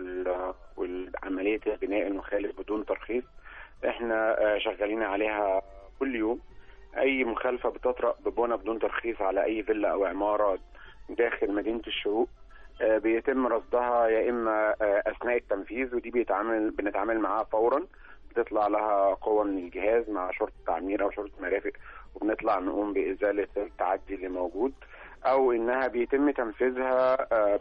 والعمليه البناء المخالف بدون ترخيص، احنا شغالين عليها كل يوم. اي مخالفه بتطرأ ببنى بدون ترخيص على اي فيلا او عماره داخل مدينة الشروق بيتم رصدها يا إما أثناء التنفيذ، ودي بنتعامل معاها فورا. بتطلع لها قوة من الجهاز مع شرطة تعمير أو شرطة مرافق، وبنطلع نقوم بإزالة التعدي اللي موجود، أو إنها بيتم تنفيذها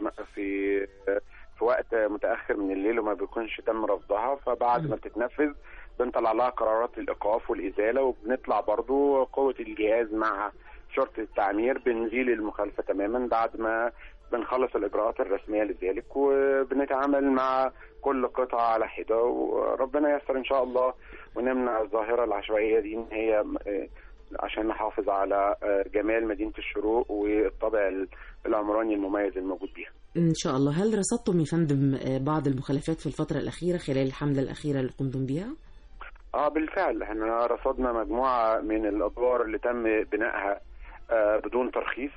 في وقت متأخر من الليل وما بيكونش تم رصدها. فبعد ما بتتنفذ بنطلع لها قرارات الإيقاف والإزالة، وبنطلع برضو قوة الجهاز مع شرطة التعمير بنزيل المخالفة تماما بعد ما بنخلص الإجراءات الرسمية لذلك، وبنتعامل مع كل قطعة على حدة، وربنا ييسر إن شاء الله ونمنع الظاهرة العشوائية دي إن هي عشان نحافظ على جمال مدينة الشروق والطابع العمراني المميز الموجود بيها إن شاء الله. هل رصدتم يا فندم بعض المخالفات في الفترة الأخيرة خلال الحملة الأخيرة اللي قمتم بها؟ بالفعل احنا رصدنا مجموعة من الأدوار اللي تم بنائها بدون ترخيص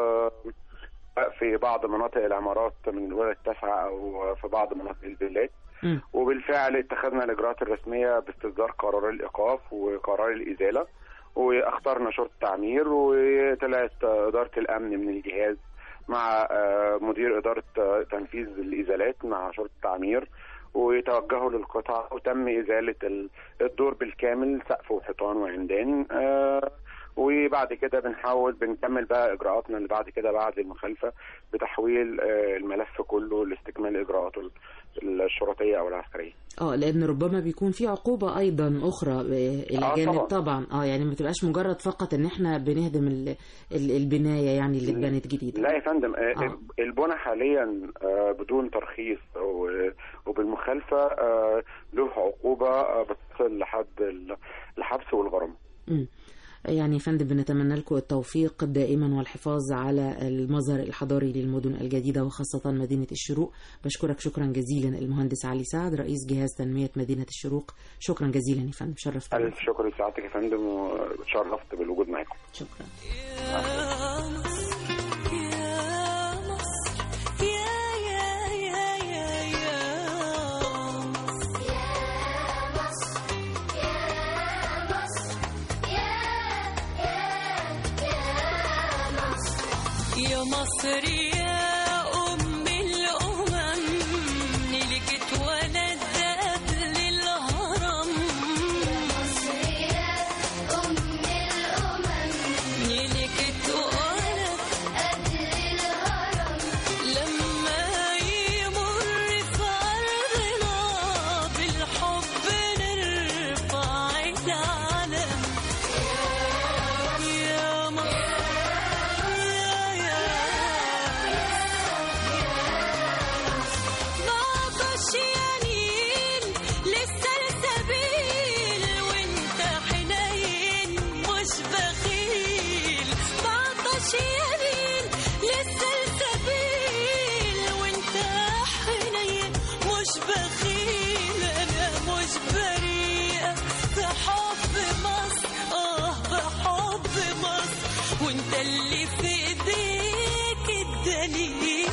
في بعض مناطق العمارات من الولاية التاسعة أو في بعض مناطق الفيلات، وبالفعل اتخذنا الإجراءات الرسمية باستصدار قرار الإيقاف وقرار الإزالة، واخترنا شرطة تعمير، وطلعت إدارة الأمن من الجهاز مع مدير إدارة تنفيذ الإزالات مع شرطة تعمير، وتوجهوا للقطع وتم إزالة الدور بالكامل، سقف وحيطان وعمدان. وبعد كده بنكمل بقى إجراءاتنا اللي بعد كده بعد المخالفة بتحويل الملف كله لاستكمال إجراءاته الشرطية أو العسكرية. لأن ربما بيكون في عقوبة أيضا أخرى إلى جانب طبعا يعني ما تبقاش مجرد فقط إن إحنا بنهدم البناية يعني اللي اتبنت جديد. لا يا فندم، البنى حاليا بدون ترخيص وبالمخالفة له عقوبة بتصل لحد الحبس والغرامة. يعني فندم بنتمنى لكم التوفيق دائما والحفاظ على المظهر الحضاري للمدن الجديدة وخاصة مدينة الشروق. بشكرك شكرا جزيلا المهندس علي سعد رئيس جهاز تنمية مدينة الشروق. شكرا جزيلا يا فندم، شرفت. ألف شكر لسعادتك يا فندم، وشرفت بالوجود معكم. شكرا. يا مصر يا أم الأمم، نيلك اتولد قبل الهرم. يا مصر يا أم الأمم، نيلك اتولد قبل الهرم. لما يمر في أرضنا بالحب نرفع العلم. يا مصر وانت اللي في ايديك الدليل.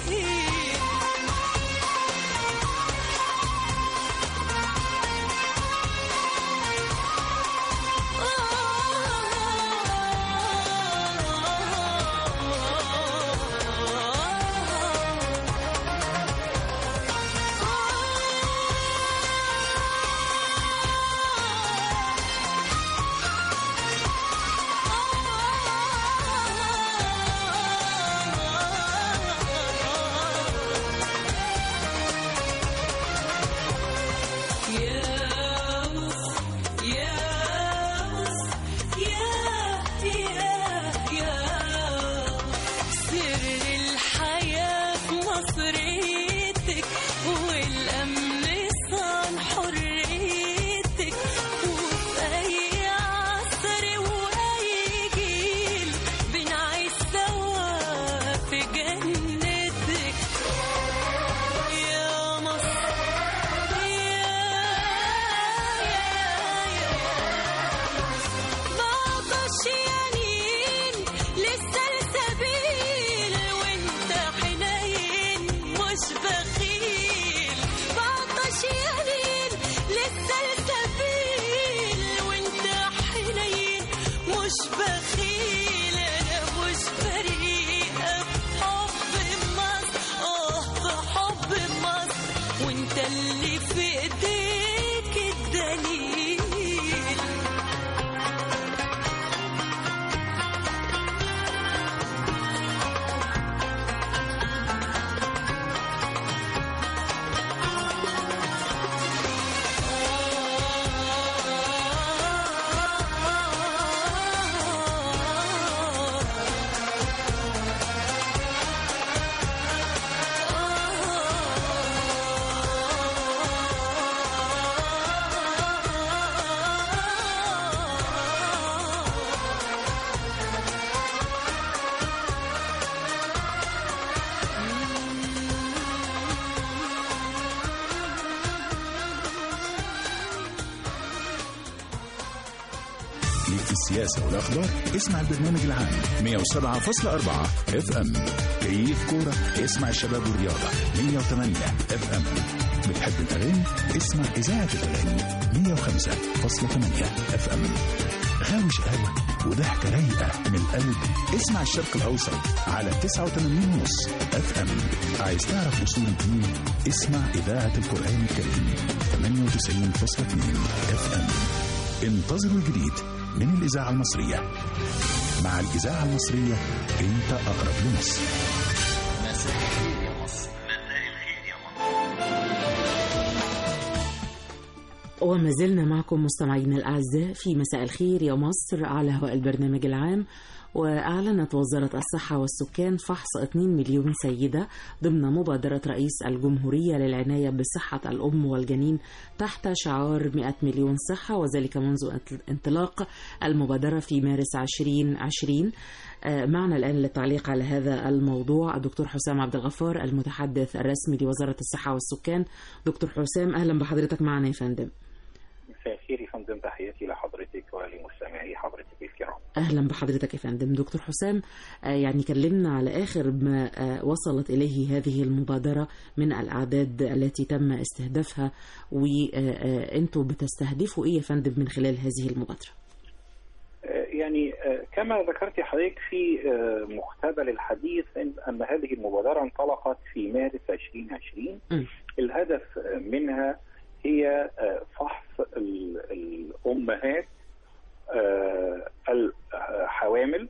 مش بخيل أنا مش بريئة في حب مصر في حب مصر وانت اللي في ايديك الدليل في السياسة والأخبار اسمع البرنامج العام 107.4 اف ام. كيف كورة اسمع الشباب والرياضة 108 اف ام. بتحب الأغاني اسمع إذاعة الأغاني 105.8 اف ام. غاوي شقاوة وضحكة رايقة من القلب اسمع الشرق الأوسط على 89.5 اف ام. عايز تعرف أصول الدين اسمع إذاعة القرآن الكريم 98.2 اف ام. انتظروا الجديد من الإذاعة المصرية. مع الإذاعة المصرية أنت أقرب لمصر. مساء الخير يا مصر. مساء الخير يا مصر. وما زلنا معكم مستمعينا الأعزاء في مساء الخير يا مصر على هواء البرنامج العام. وأعلنت وزارة الصحة والسكان فحص 2 مليون سيدة ضمن مبادرة رئيس الجمهورية للعناية بصحة الأم والجنين تحت شعار 100 مليون صحة، وذلك منذ انطلاق المبادرة في مارس 2020. معنا الآن للتعليق على هذا الموضوع الدكتور حسام عبد الغفار المتحدث الرسمي لوزارة الصحة والسكان. دكتور حسام أهلا بحضرتك معنا يا فندم. مساء الخير يا فندم، تحياتي لحضرتك ولمستمعي حضرتك الكرام. أهلا بحضرتك يا فندم. دكتور حسام يعني كلمنا على آخر ما وصلت إليه هذه المبادرة من الأعداد التي تم استهدافها، وأنتوا بتستهدفوا إيه يا فندم من خلال هذه المبادرة؟ يعني كما ذكرت حضرتك في مقتبل الحديث أن هذه المبادرة انطلقت في مارس 2020. الهدف منها هي فحص الأمهات الحوامل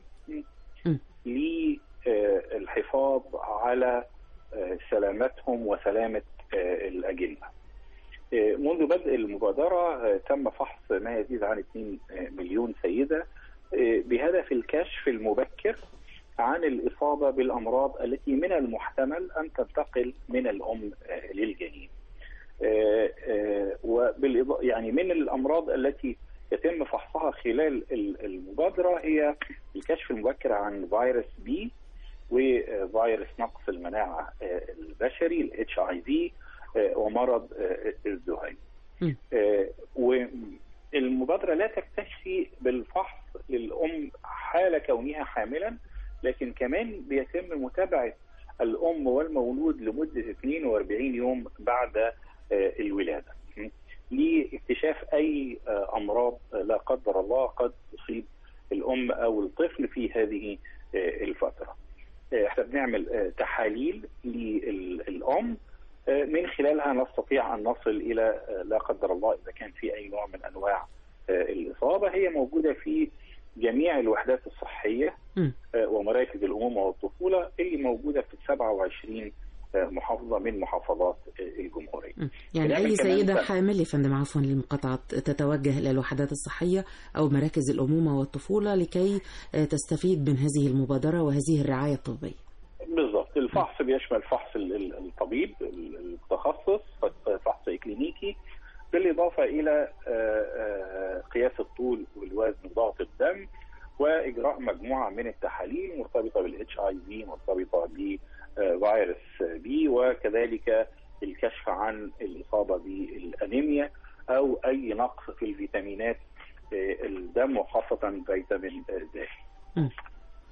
للحفاظ على سلامتهم وسلامة الأجنة. منذ بدء المبادرة تم فحص ما يزيد عن 2 مليون سيدة بهدف الكشف المبكر عن الإصابة بالأمراض التي من المحتمل أن تنتقل من الأم للجنين. يعني من الأمراض التي يتم فحصها خلال المبادرة هي الكشف المبكر عن فيروس بي وفيروس نقص المناعة البشري ال HIV ومرض الذهان. والمبادرة لا تكتفي بالفحص للأم حال كونها حاملا، لكن كمان بيتم متابعة الأم والمولود لمدة 42 يوم بعد الولادة لاكتشاف أي أمراض لا قدر الله قد تصيب الأم أو الطفل في هذه الفترة. احنا بنعمل تحاليل للأم من خلالها نستطيع أن نصل إلى لا قدر الله إذا كان في أي نوع من أنواع الإصابة. هي موجودة في جميع الوحدات الصحية ومراكز الأمومة والطفولة اللي موجودة في 27 محافظة من محافظات الجمهورية. يعني أي سيدة حامل يا فندم عفوا للمقاطعة تتوجه إلى الوحدات الصحية أو مراكز الأمومة والطفولة لكي تستفيد من هذه المبادرة وهذه الرعاية الطبية. بالضبط. الفحص بيشمل فحص الطبيب المتخصص، فحص إكلينيكي، بالإضافة إلى قياس الطول والوزن وضغط الدم، وإجراء مجموعة من التحاليل مرتبطة بالHIV، مرتبطة بفيروس بي، وكذلك الكشف عن الإصابة بالأنيميا أو أي نقص في الفيتامينات الدم وخاصة فيتامين د.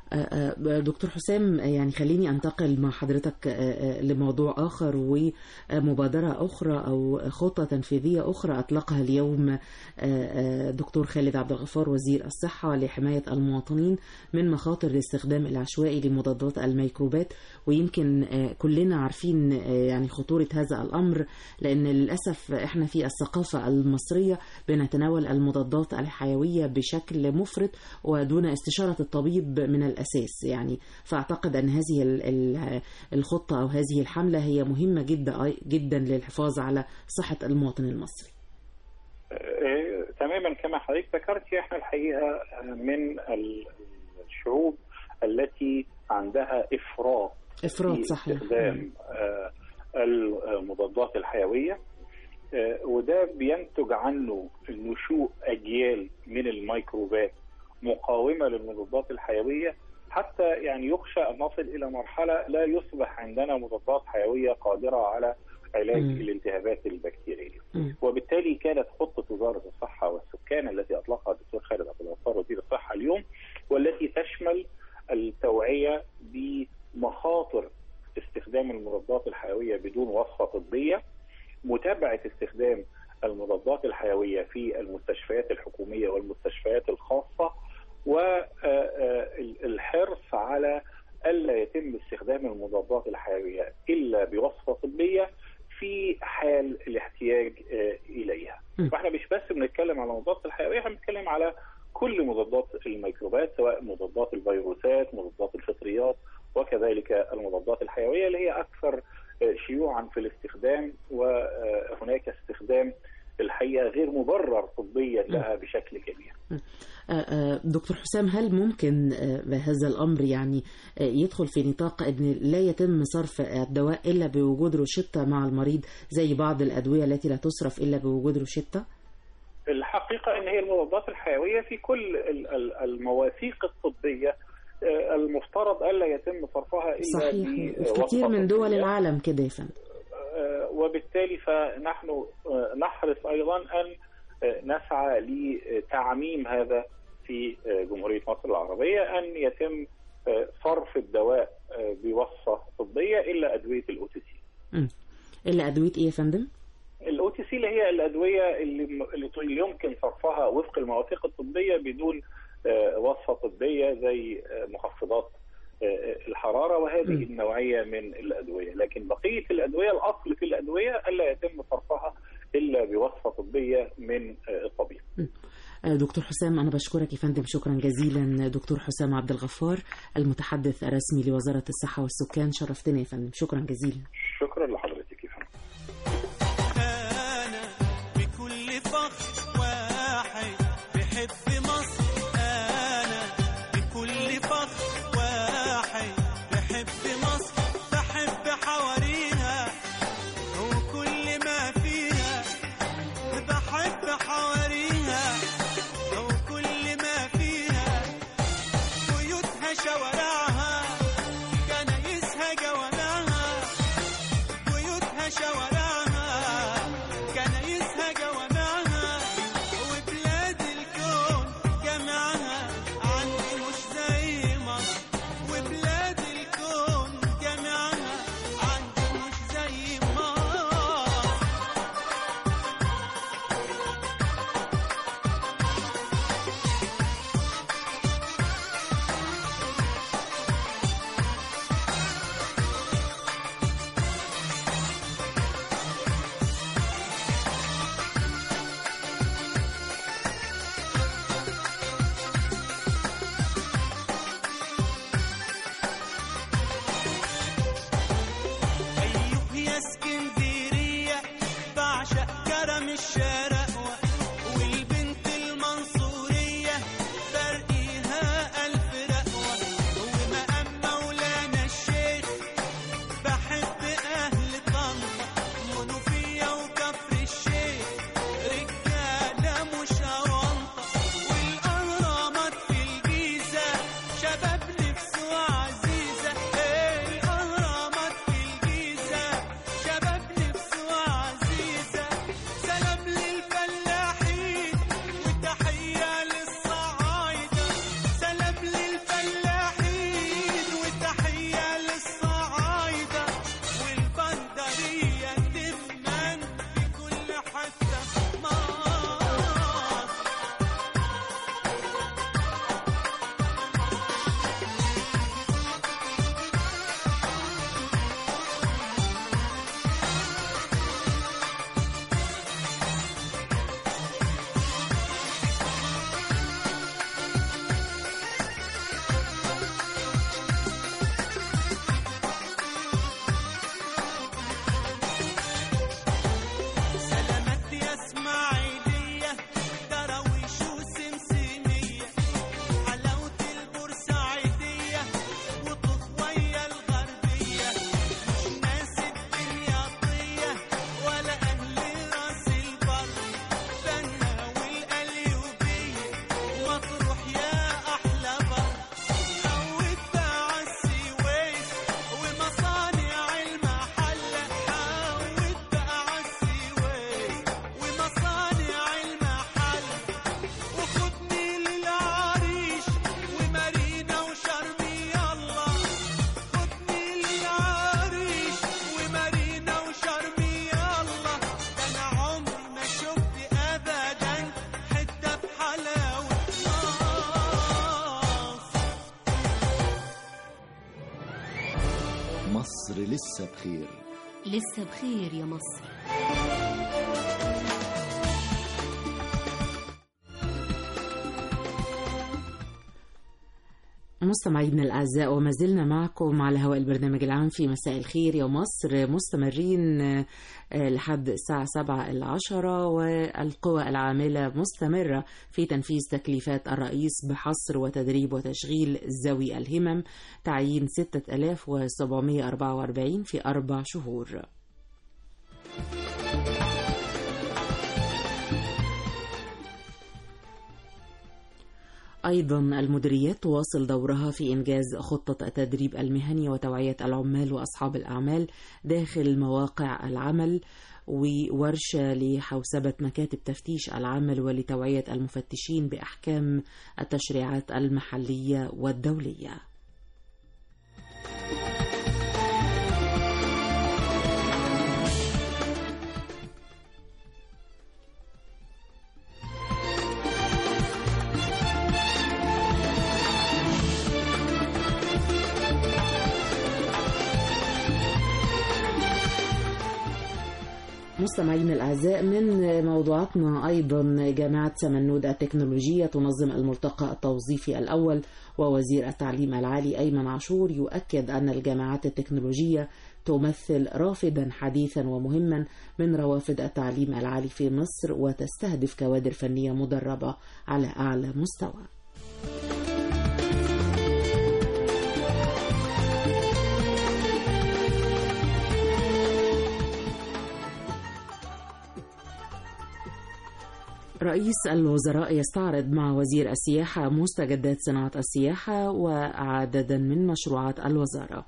دكتور حسام، يعني خليني أنتقل مع حضرتك لموضوع آخر ومبادرة أخرى أو خطة تنفيذية أخرى أطلقها اليوم دكتور خالد عبد الغفار وزير الصحة لحماية المواطنين من مخاطر الاستخدام العشوائي لمضادات الميكروبات. ويمكن كلنا عارفين يعني خطورة هذا الأمر، لأن للأسف إحنا في الثقافة المصرية بنتناول المضادات الحيوية بشكل مفرط ودون استشارة الطبيب من الأساس يعني. فأعتقد أن هذه الخطة أو هذه الحملة هي مهمة جدا للحفاظ على صحة المواطن المصري. تماما كما حضرتك ذكرت، احنا الحقيقة من الشعوب التي عندها إفراط صحيح استخدام المضادات الحيوية، وده بينتج عنه نشوء أجيال من الميكروبات مقاومة للمضادات الحيوية، حتى يعني يخشى أن نصل إلى مرحلة لا يصبح عندنا مضادات حيوية قادرة على علاج الالتهابات البكتيرية. وبالتالي كانت خطة وزارة الصحة والسكان التي أطلقها الدكتور خالد عبد الغفار وزير الصحة اليوم، والتي تشمل التوعية بمخاطر استخدام المضادات الحيوية بدون وصفة طبية، متابعة استخدام المضادات الحيوية في المستشفيات الحكومية والمستشفيات الخاصة، والحرص على ألا يتم استخدام المضادات الحيوية إلا بوصفة طبية في حال الاحتياج إليها. فاحنا مش بس بنتكلم على المضادات الحيوية، احنا بنتكلم على كل مضادات الميكروبات، سواء مضادات الفيروسات، مضادات الفطريات، وكذلك المضادات الحيوية اللي هي أكثر شيوعا في الاستخدام، وهناك استخدام الحقيقة غير مبرر طبيا لها بشكل كبير. دكتور حسام، هل ممكن هذا الأمر يعني يدخل في نطاق أن لا يتم صرف الدواء إلا بوجود روشتة مع المريض زي بعض الأدوية التي لا تصرف إلا بوجود روشتة؟ الحقيقة أن هي المضادات الحيوية في كل المواثيق الطبية المفترض ألا يتم صرفها إلا صحيح، في كثير من دول العالم كده يا فندم. وبالتالي فنحن نحرص أيضا أن نسعى لتعميم هذا في جمهورية مصر العربية، أن يتم صرف الدواء بوصفة طبية إلا أدوية الأوتيسي. إلا أدوية إيه يا فندم؟ الأوتيسي اللي هي الأدوية اللي يمكن صرفها وفق المواثيق الطبية بدون وصفة طبية، زي مخفضات الحرارة وهذه النوعية من الأدوية. لكن بقية الأدوية، الأصل في الأدوية ألا يتم صرفها إلا بوصفة طبية من الطبيب. دكتور حسام، أنا بشكرك يا فندم شكرا جزيلا. دكتور حسام عبد الغفار المتحدث الرسمي لوزارة الصحة والسكان، شرفتني يا فندم، شكرا جزيلا. شكرا لحضرتك يا فندم. أنا بكل فخر واحد بحب مصر، أنا بكل فخر واحد بحب مصر، بحب حواريها وكل ما فيها، بحب حواريها وكل ما فيها، بيوتها شوارعها كنايسها جوانعها، مصر لسه بخير. لسه بخير يا مصر. مستمعينا الأعزاء، وما زلنا معكم على هواء البرنامج العام في مساء الخير يا مصر، مستمرين لحد الساعة 7:10، والقوى العاملة مستمرة في تنفيذ تكليفات الرئيس بحصر وتدريب وتشغيل ذوي الهمم، تعيين 6744 في 4 شهور. أيضا المديريات تواصل دورها في إنجاز خطة التدريب المهني وتوعية العمال وأصحاب الأعمال داخل مواقع العمل، وورشة لحوسبة مكاتب تفتيش العمل ولتوعية المفتشين بأحكام التشريعات المحلية والدولية. مستمعين الأعزاء، من موضوعاتنا أيضا جامعة سمنود التكنولوجية تنظم الملتقى التوظيفي الأول، ووزير التعليم العالي أيمن عاشور يؤكد أن الجامعات التكنولوجية تمثل رافدا حديثا ومهما من روافد التعليم العالي في مصر، وتستهدف كوادر فنية مدربة على أعلى مستوى. رئيس الوزراء يستعرض مع وزير السياحة مستجدات صناعة السياحة وعددا من مشروعات الوزارة.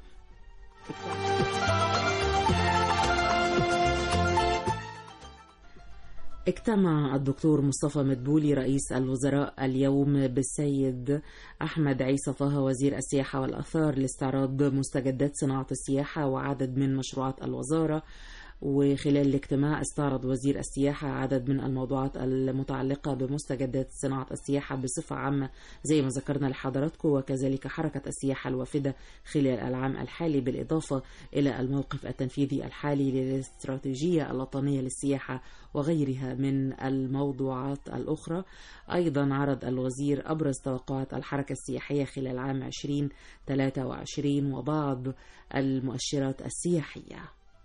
اجتمع الدكتور مصطفى مدبولي رئيس الوزراء اليوم بالسيد أحمد عيسى طه وزير السياحة والآثار لاستعراض مستجدات صناعة السياحة وعدد من مشروعات الوزارة. وخلال الاجتماع استعرض وزير السياحة عدد من الموضوعات المتعلقة بمستجدات صناعة السياحة بصفة عامة زي ما ذكرنا لحضراتكم، وكذلك حركة السياحة الوافدة خلال العام الحالي، بالإضافة إلى الموقف التنفيذي الحالي للاستراتيجية الوطنية للسياحة وغيرها من الموضوعات الأخرى. أيضا عرض الوزير أبرز توقعات الحركة السياحية خلال عام 2023 وبعض المؤشرات السياحية.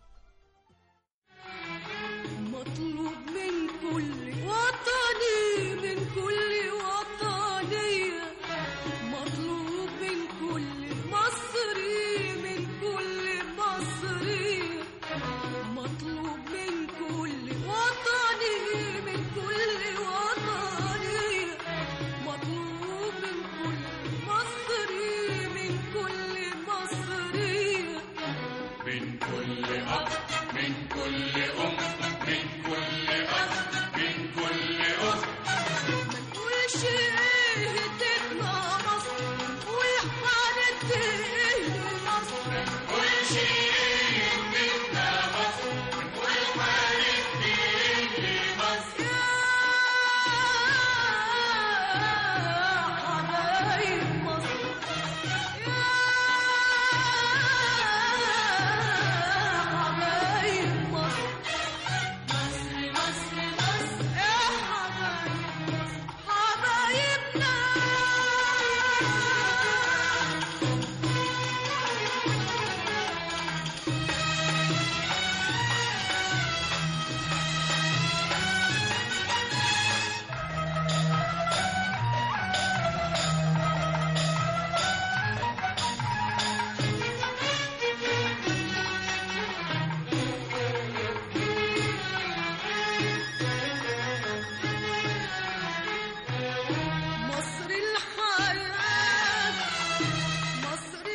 مطلوب من كل وطني، من كل وطنية، مطلوب من كل مصري، من كل مصري، مطلوب من كل وطني، من كل وطنية، مطلوب من كل مصري، من كل مصرية، من كل أب، من كل أم، من كل أخ، من كل أخت. ما نقولش إيه تبقى مصر، نقول هنديه لمصر. ما نقولش إيه تبقى مصر، نقول هنديه لمصر. يا حبايب مصر، يا حبايب مصر، مصر مصر مصر، يا حبايب مصر، حبايبنا. مصر الحياة، مصر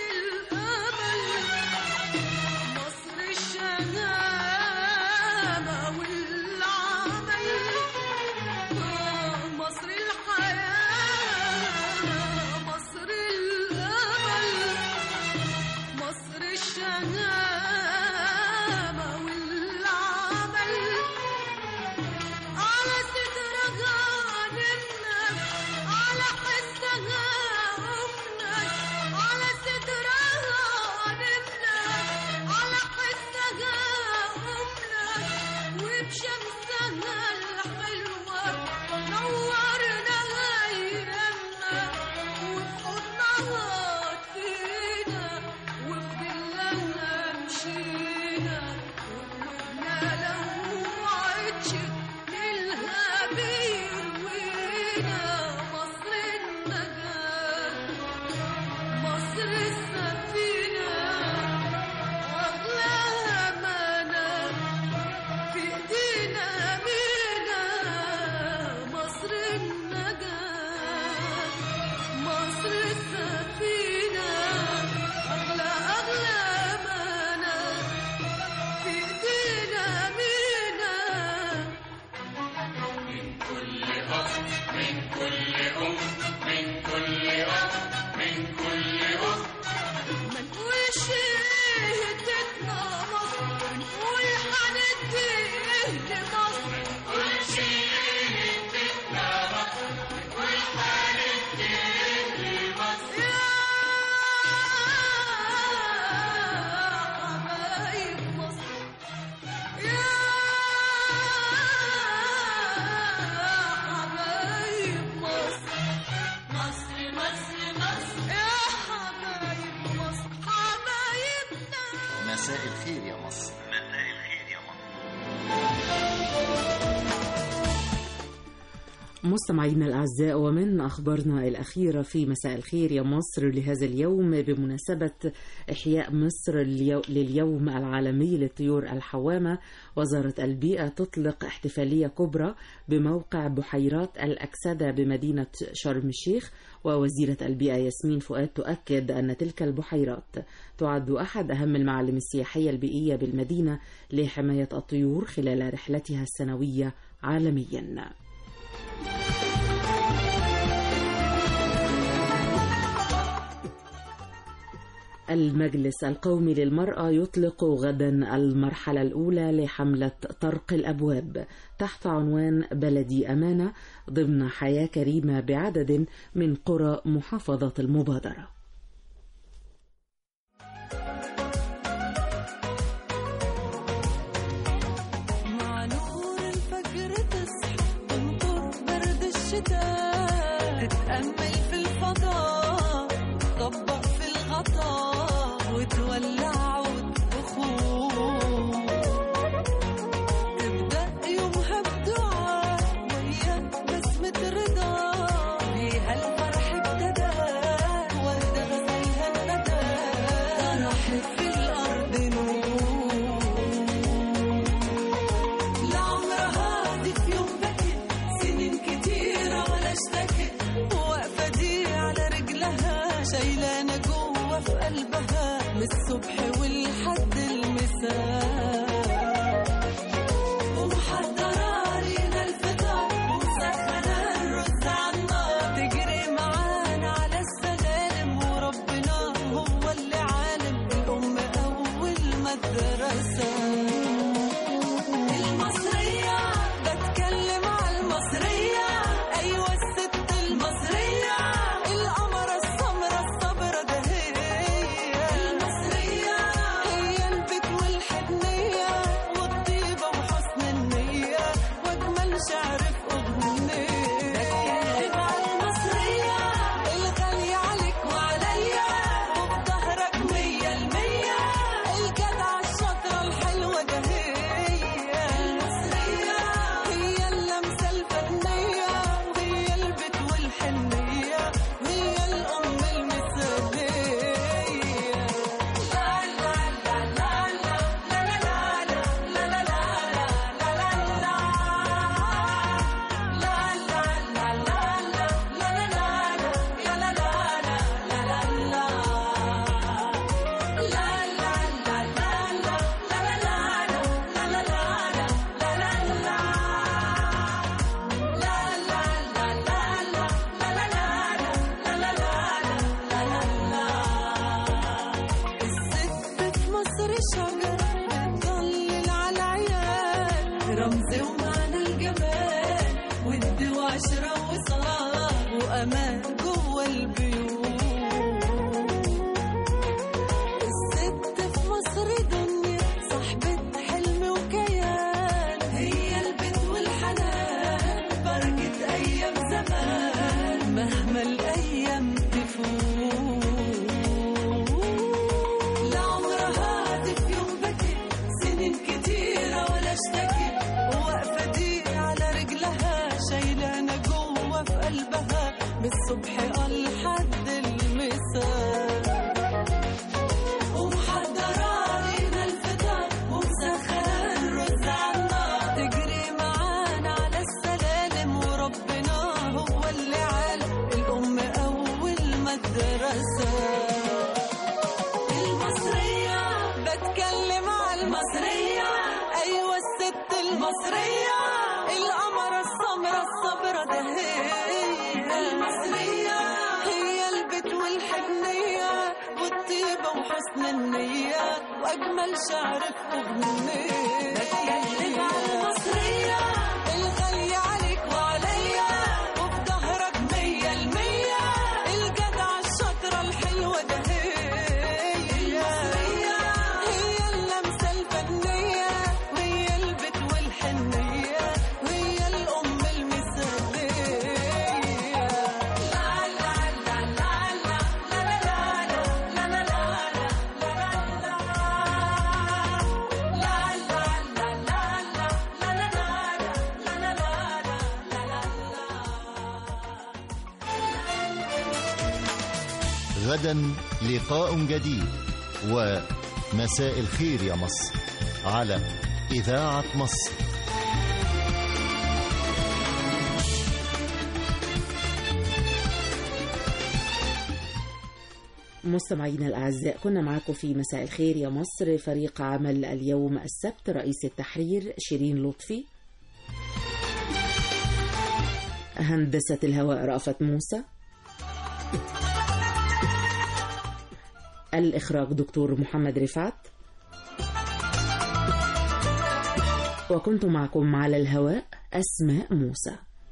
مساء الخير يا مصر. مستمعينا الأعزاء، ومن أخبارنا الأخيرة في مساء الخير يا مصر لهذا اليوم بمناسبة إحياء مصر لليوم العالمي للطيور الحوامة، وزارة البيئة تطلق احتفالية كبرى بموقع بحيرات الأكسدة بمدينة شرم الشيخ، ووزيرة البيئة ياسمين فؤاد تؤكد أن تلك البحيرات تعد أحد أهم المعالم السياحية البيئية بالمدينة لحماية الطيور خلال رحلتها السنوية عالميا. المجلس القومي للمرأة يطلق غدا المرحلة الأولى لحملة طرق الأبواب تحت عنوان بلدي أمانة ضمن حياة كريمة بعدد من قرى محافظة المبادرة. مع نور الفجر تصحى تنطر برد الشتاء، تتأمل في الفضاء، تطبق في الغطاء وتولع عود بخور، تبدأ يومها بدعاء ويا بسمة رضا، فيها الفرح ابتدى وردة غزلها الندى، طرحت في الأرض نور، لعمرها دي في يوم بكت سنين كتيرة ولا اشتكت، واقفة دي على رجلها شايلانة جوه في قلبها من الصبح والحد المساء، ومحضرة لينا الفطار ومسخنة الرز عالنار، تجري معانا على السلالم وربنا هو اللي عالم، الأم أول مدرسة. المصرية بتكلم على المصرية، أيوة الست المصرية، القمرة السمرة الصبرة ده هي المصرية، هي البيت والحنية والطيبة وحسن النية وأجمل شعر في أغنية. بتكلم على المصرية الغالية عليك وعليا وبظهرك 100%، الجدعة الشاطرة الحلوة ده هي المصرية، هي اللمسة الفنية وهي البيت والحنية وهي الأم المثالية. لا لا لا لا لا لا لا لا لا لا الست في مصر شجرة بتضلل على العيال، رمز ومعنى الجمال ود وعشرة وصلاة وأمان جوه البيوت. الست في مصر دنيا صاحبة حلم وكيان، هي البيت والحنان بركة أيام زمان مهما الأيام تفوت. لعمرها دي في يوم بكت سنين كتيرة ولا اشتكت، واقفة دي على رجلها شايلانة جوه في قلبها من الصبح لحد المساء، ومحضرة لينا الفطار ومسخنة الرز عالنار، تجري معانا على السلالم وربنا هو اللي عالم، الأم أول مدرسة. المصرية بتكلم على المصرية، أيوة الست المصرية، القمرة السمرة الصبرة ده هي المصرية، هي البيت والحنية والطيبة وحسن النية وأجمل شعر في أغنية. بتكلم على المصرية الغالية عليك وعليا وبظهرك 100%، الجدعة الشاطرة الحلوة ده هي المصرية، هي اللمسة الفنية وهي البيت والحنية وهي الأم المثالية. لا لا لا لا لا لا لا لا لا لا لا لا لا غدا لقاء جديد ومساء الخير يا مصر على إذاعة مصر. مستمعينا الأعزاء، كنا معكم في مساء الخير يا مصر. فريق عمل اليوم السبت: رئيس التحرير شيرين لطفي، هندسة الهواء رأفت موسى، الإخراج دكتور محمد رفعت، وكنت معكم على الهواء أسماء موسى.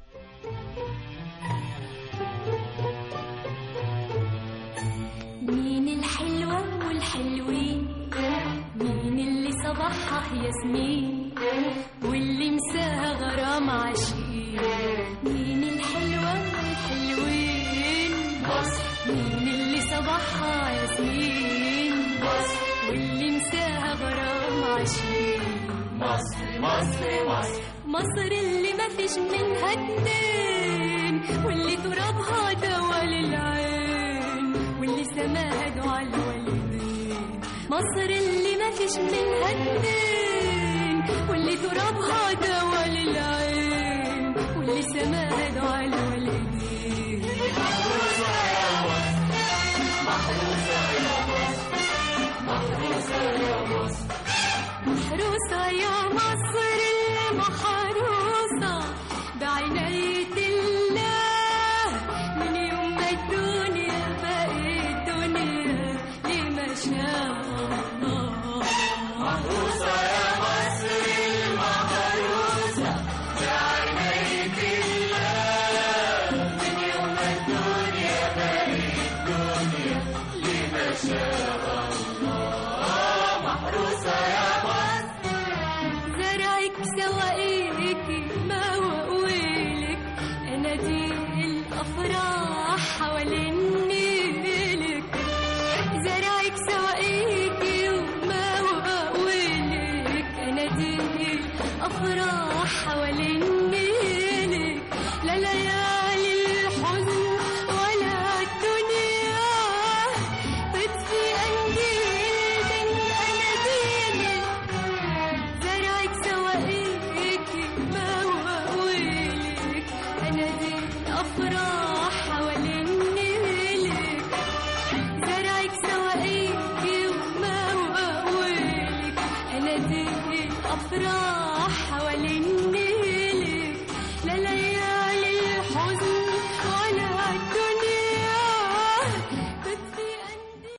مين الحلوة والحلوين؟ مين اللي صباحها ياسمين واللي مساها غرام عشقين؟ مين الحلوة والحلوين؟ مين اللي صباحها ياسمين واللي مساها غرام عشقين؟ مصر مصر مصر مصر اللي ما فيش منها اتنين، واللي ترابها دوا للعين واللي سماها دعا الوالدين. مصر اللي ما فيش منها اتنين، واللي ترابها دوا للعين واللي سماها دعا الوالدين. محروسة يا مصر، محروسة يا مصر، محروسة يا مصر، محروسة يا مصر المحروسة بعناية الله. من يوم ما الدنيا بقت دنيا لما شاء الله. محروسة يا مصر المحروسة بعناية الله. من يوم ما الدنيا بقت دنيا لما شاء الله. محروسة يا سواقيكي ما وقولك أناديل الأفراح حوالين نيلك. زرعك سواقيكي وما وقولك أناديل الأفراح حوالين نيلك. لا ليالي الحزن ولا الدنيا تطفي قنديل من أناديلك. زرعك أفراح حوالين نيلك. زرعك سواقيكي وما وقولك أناديل الأفراح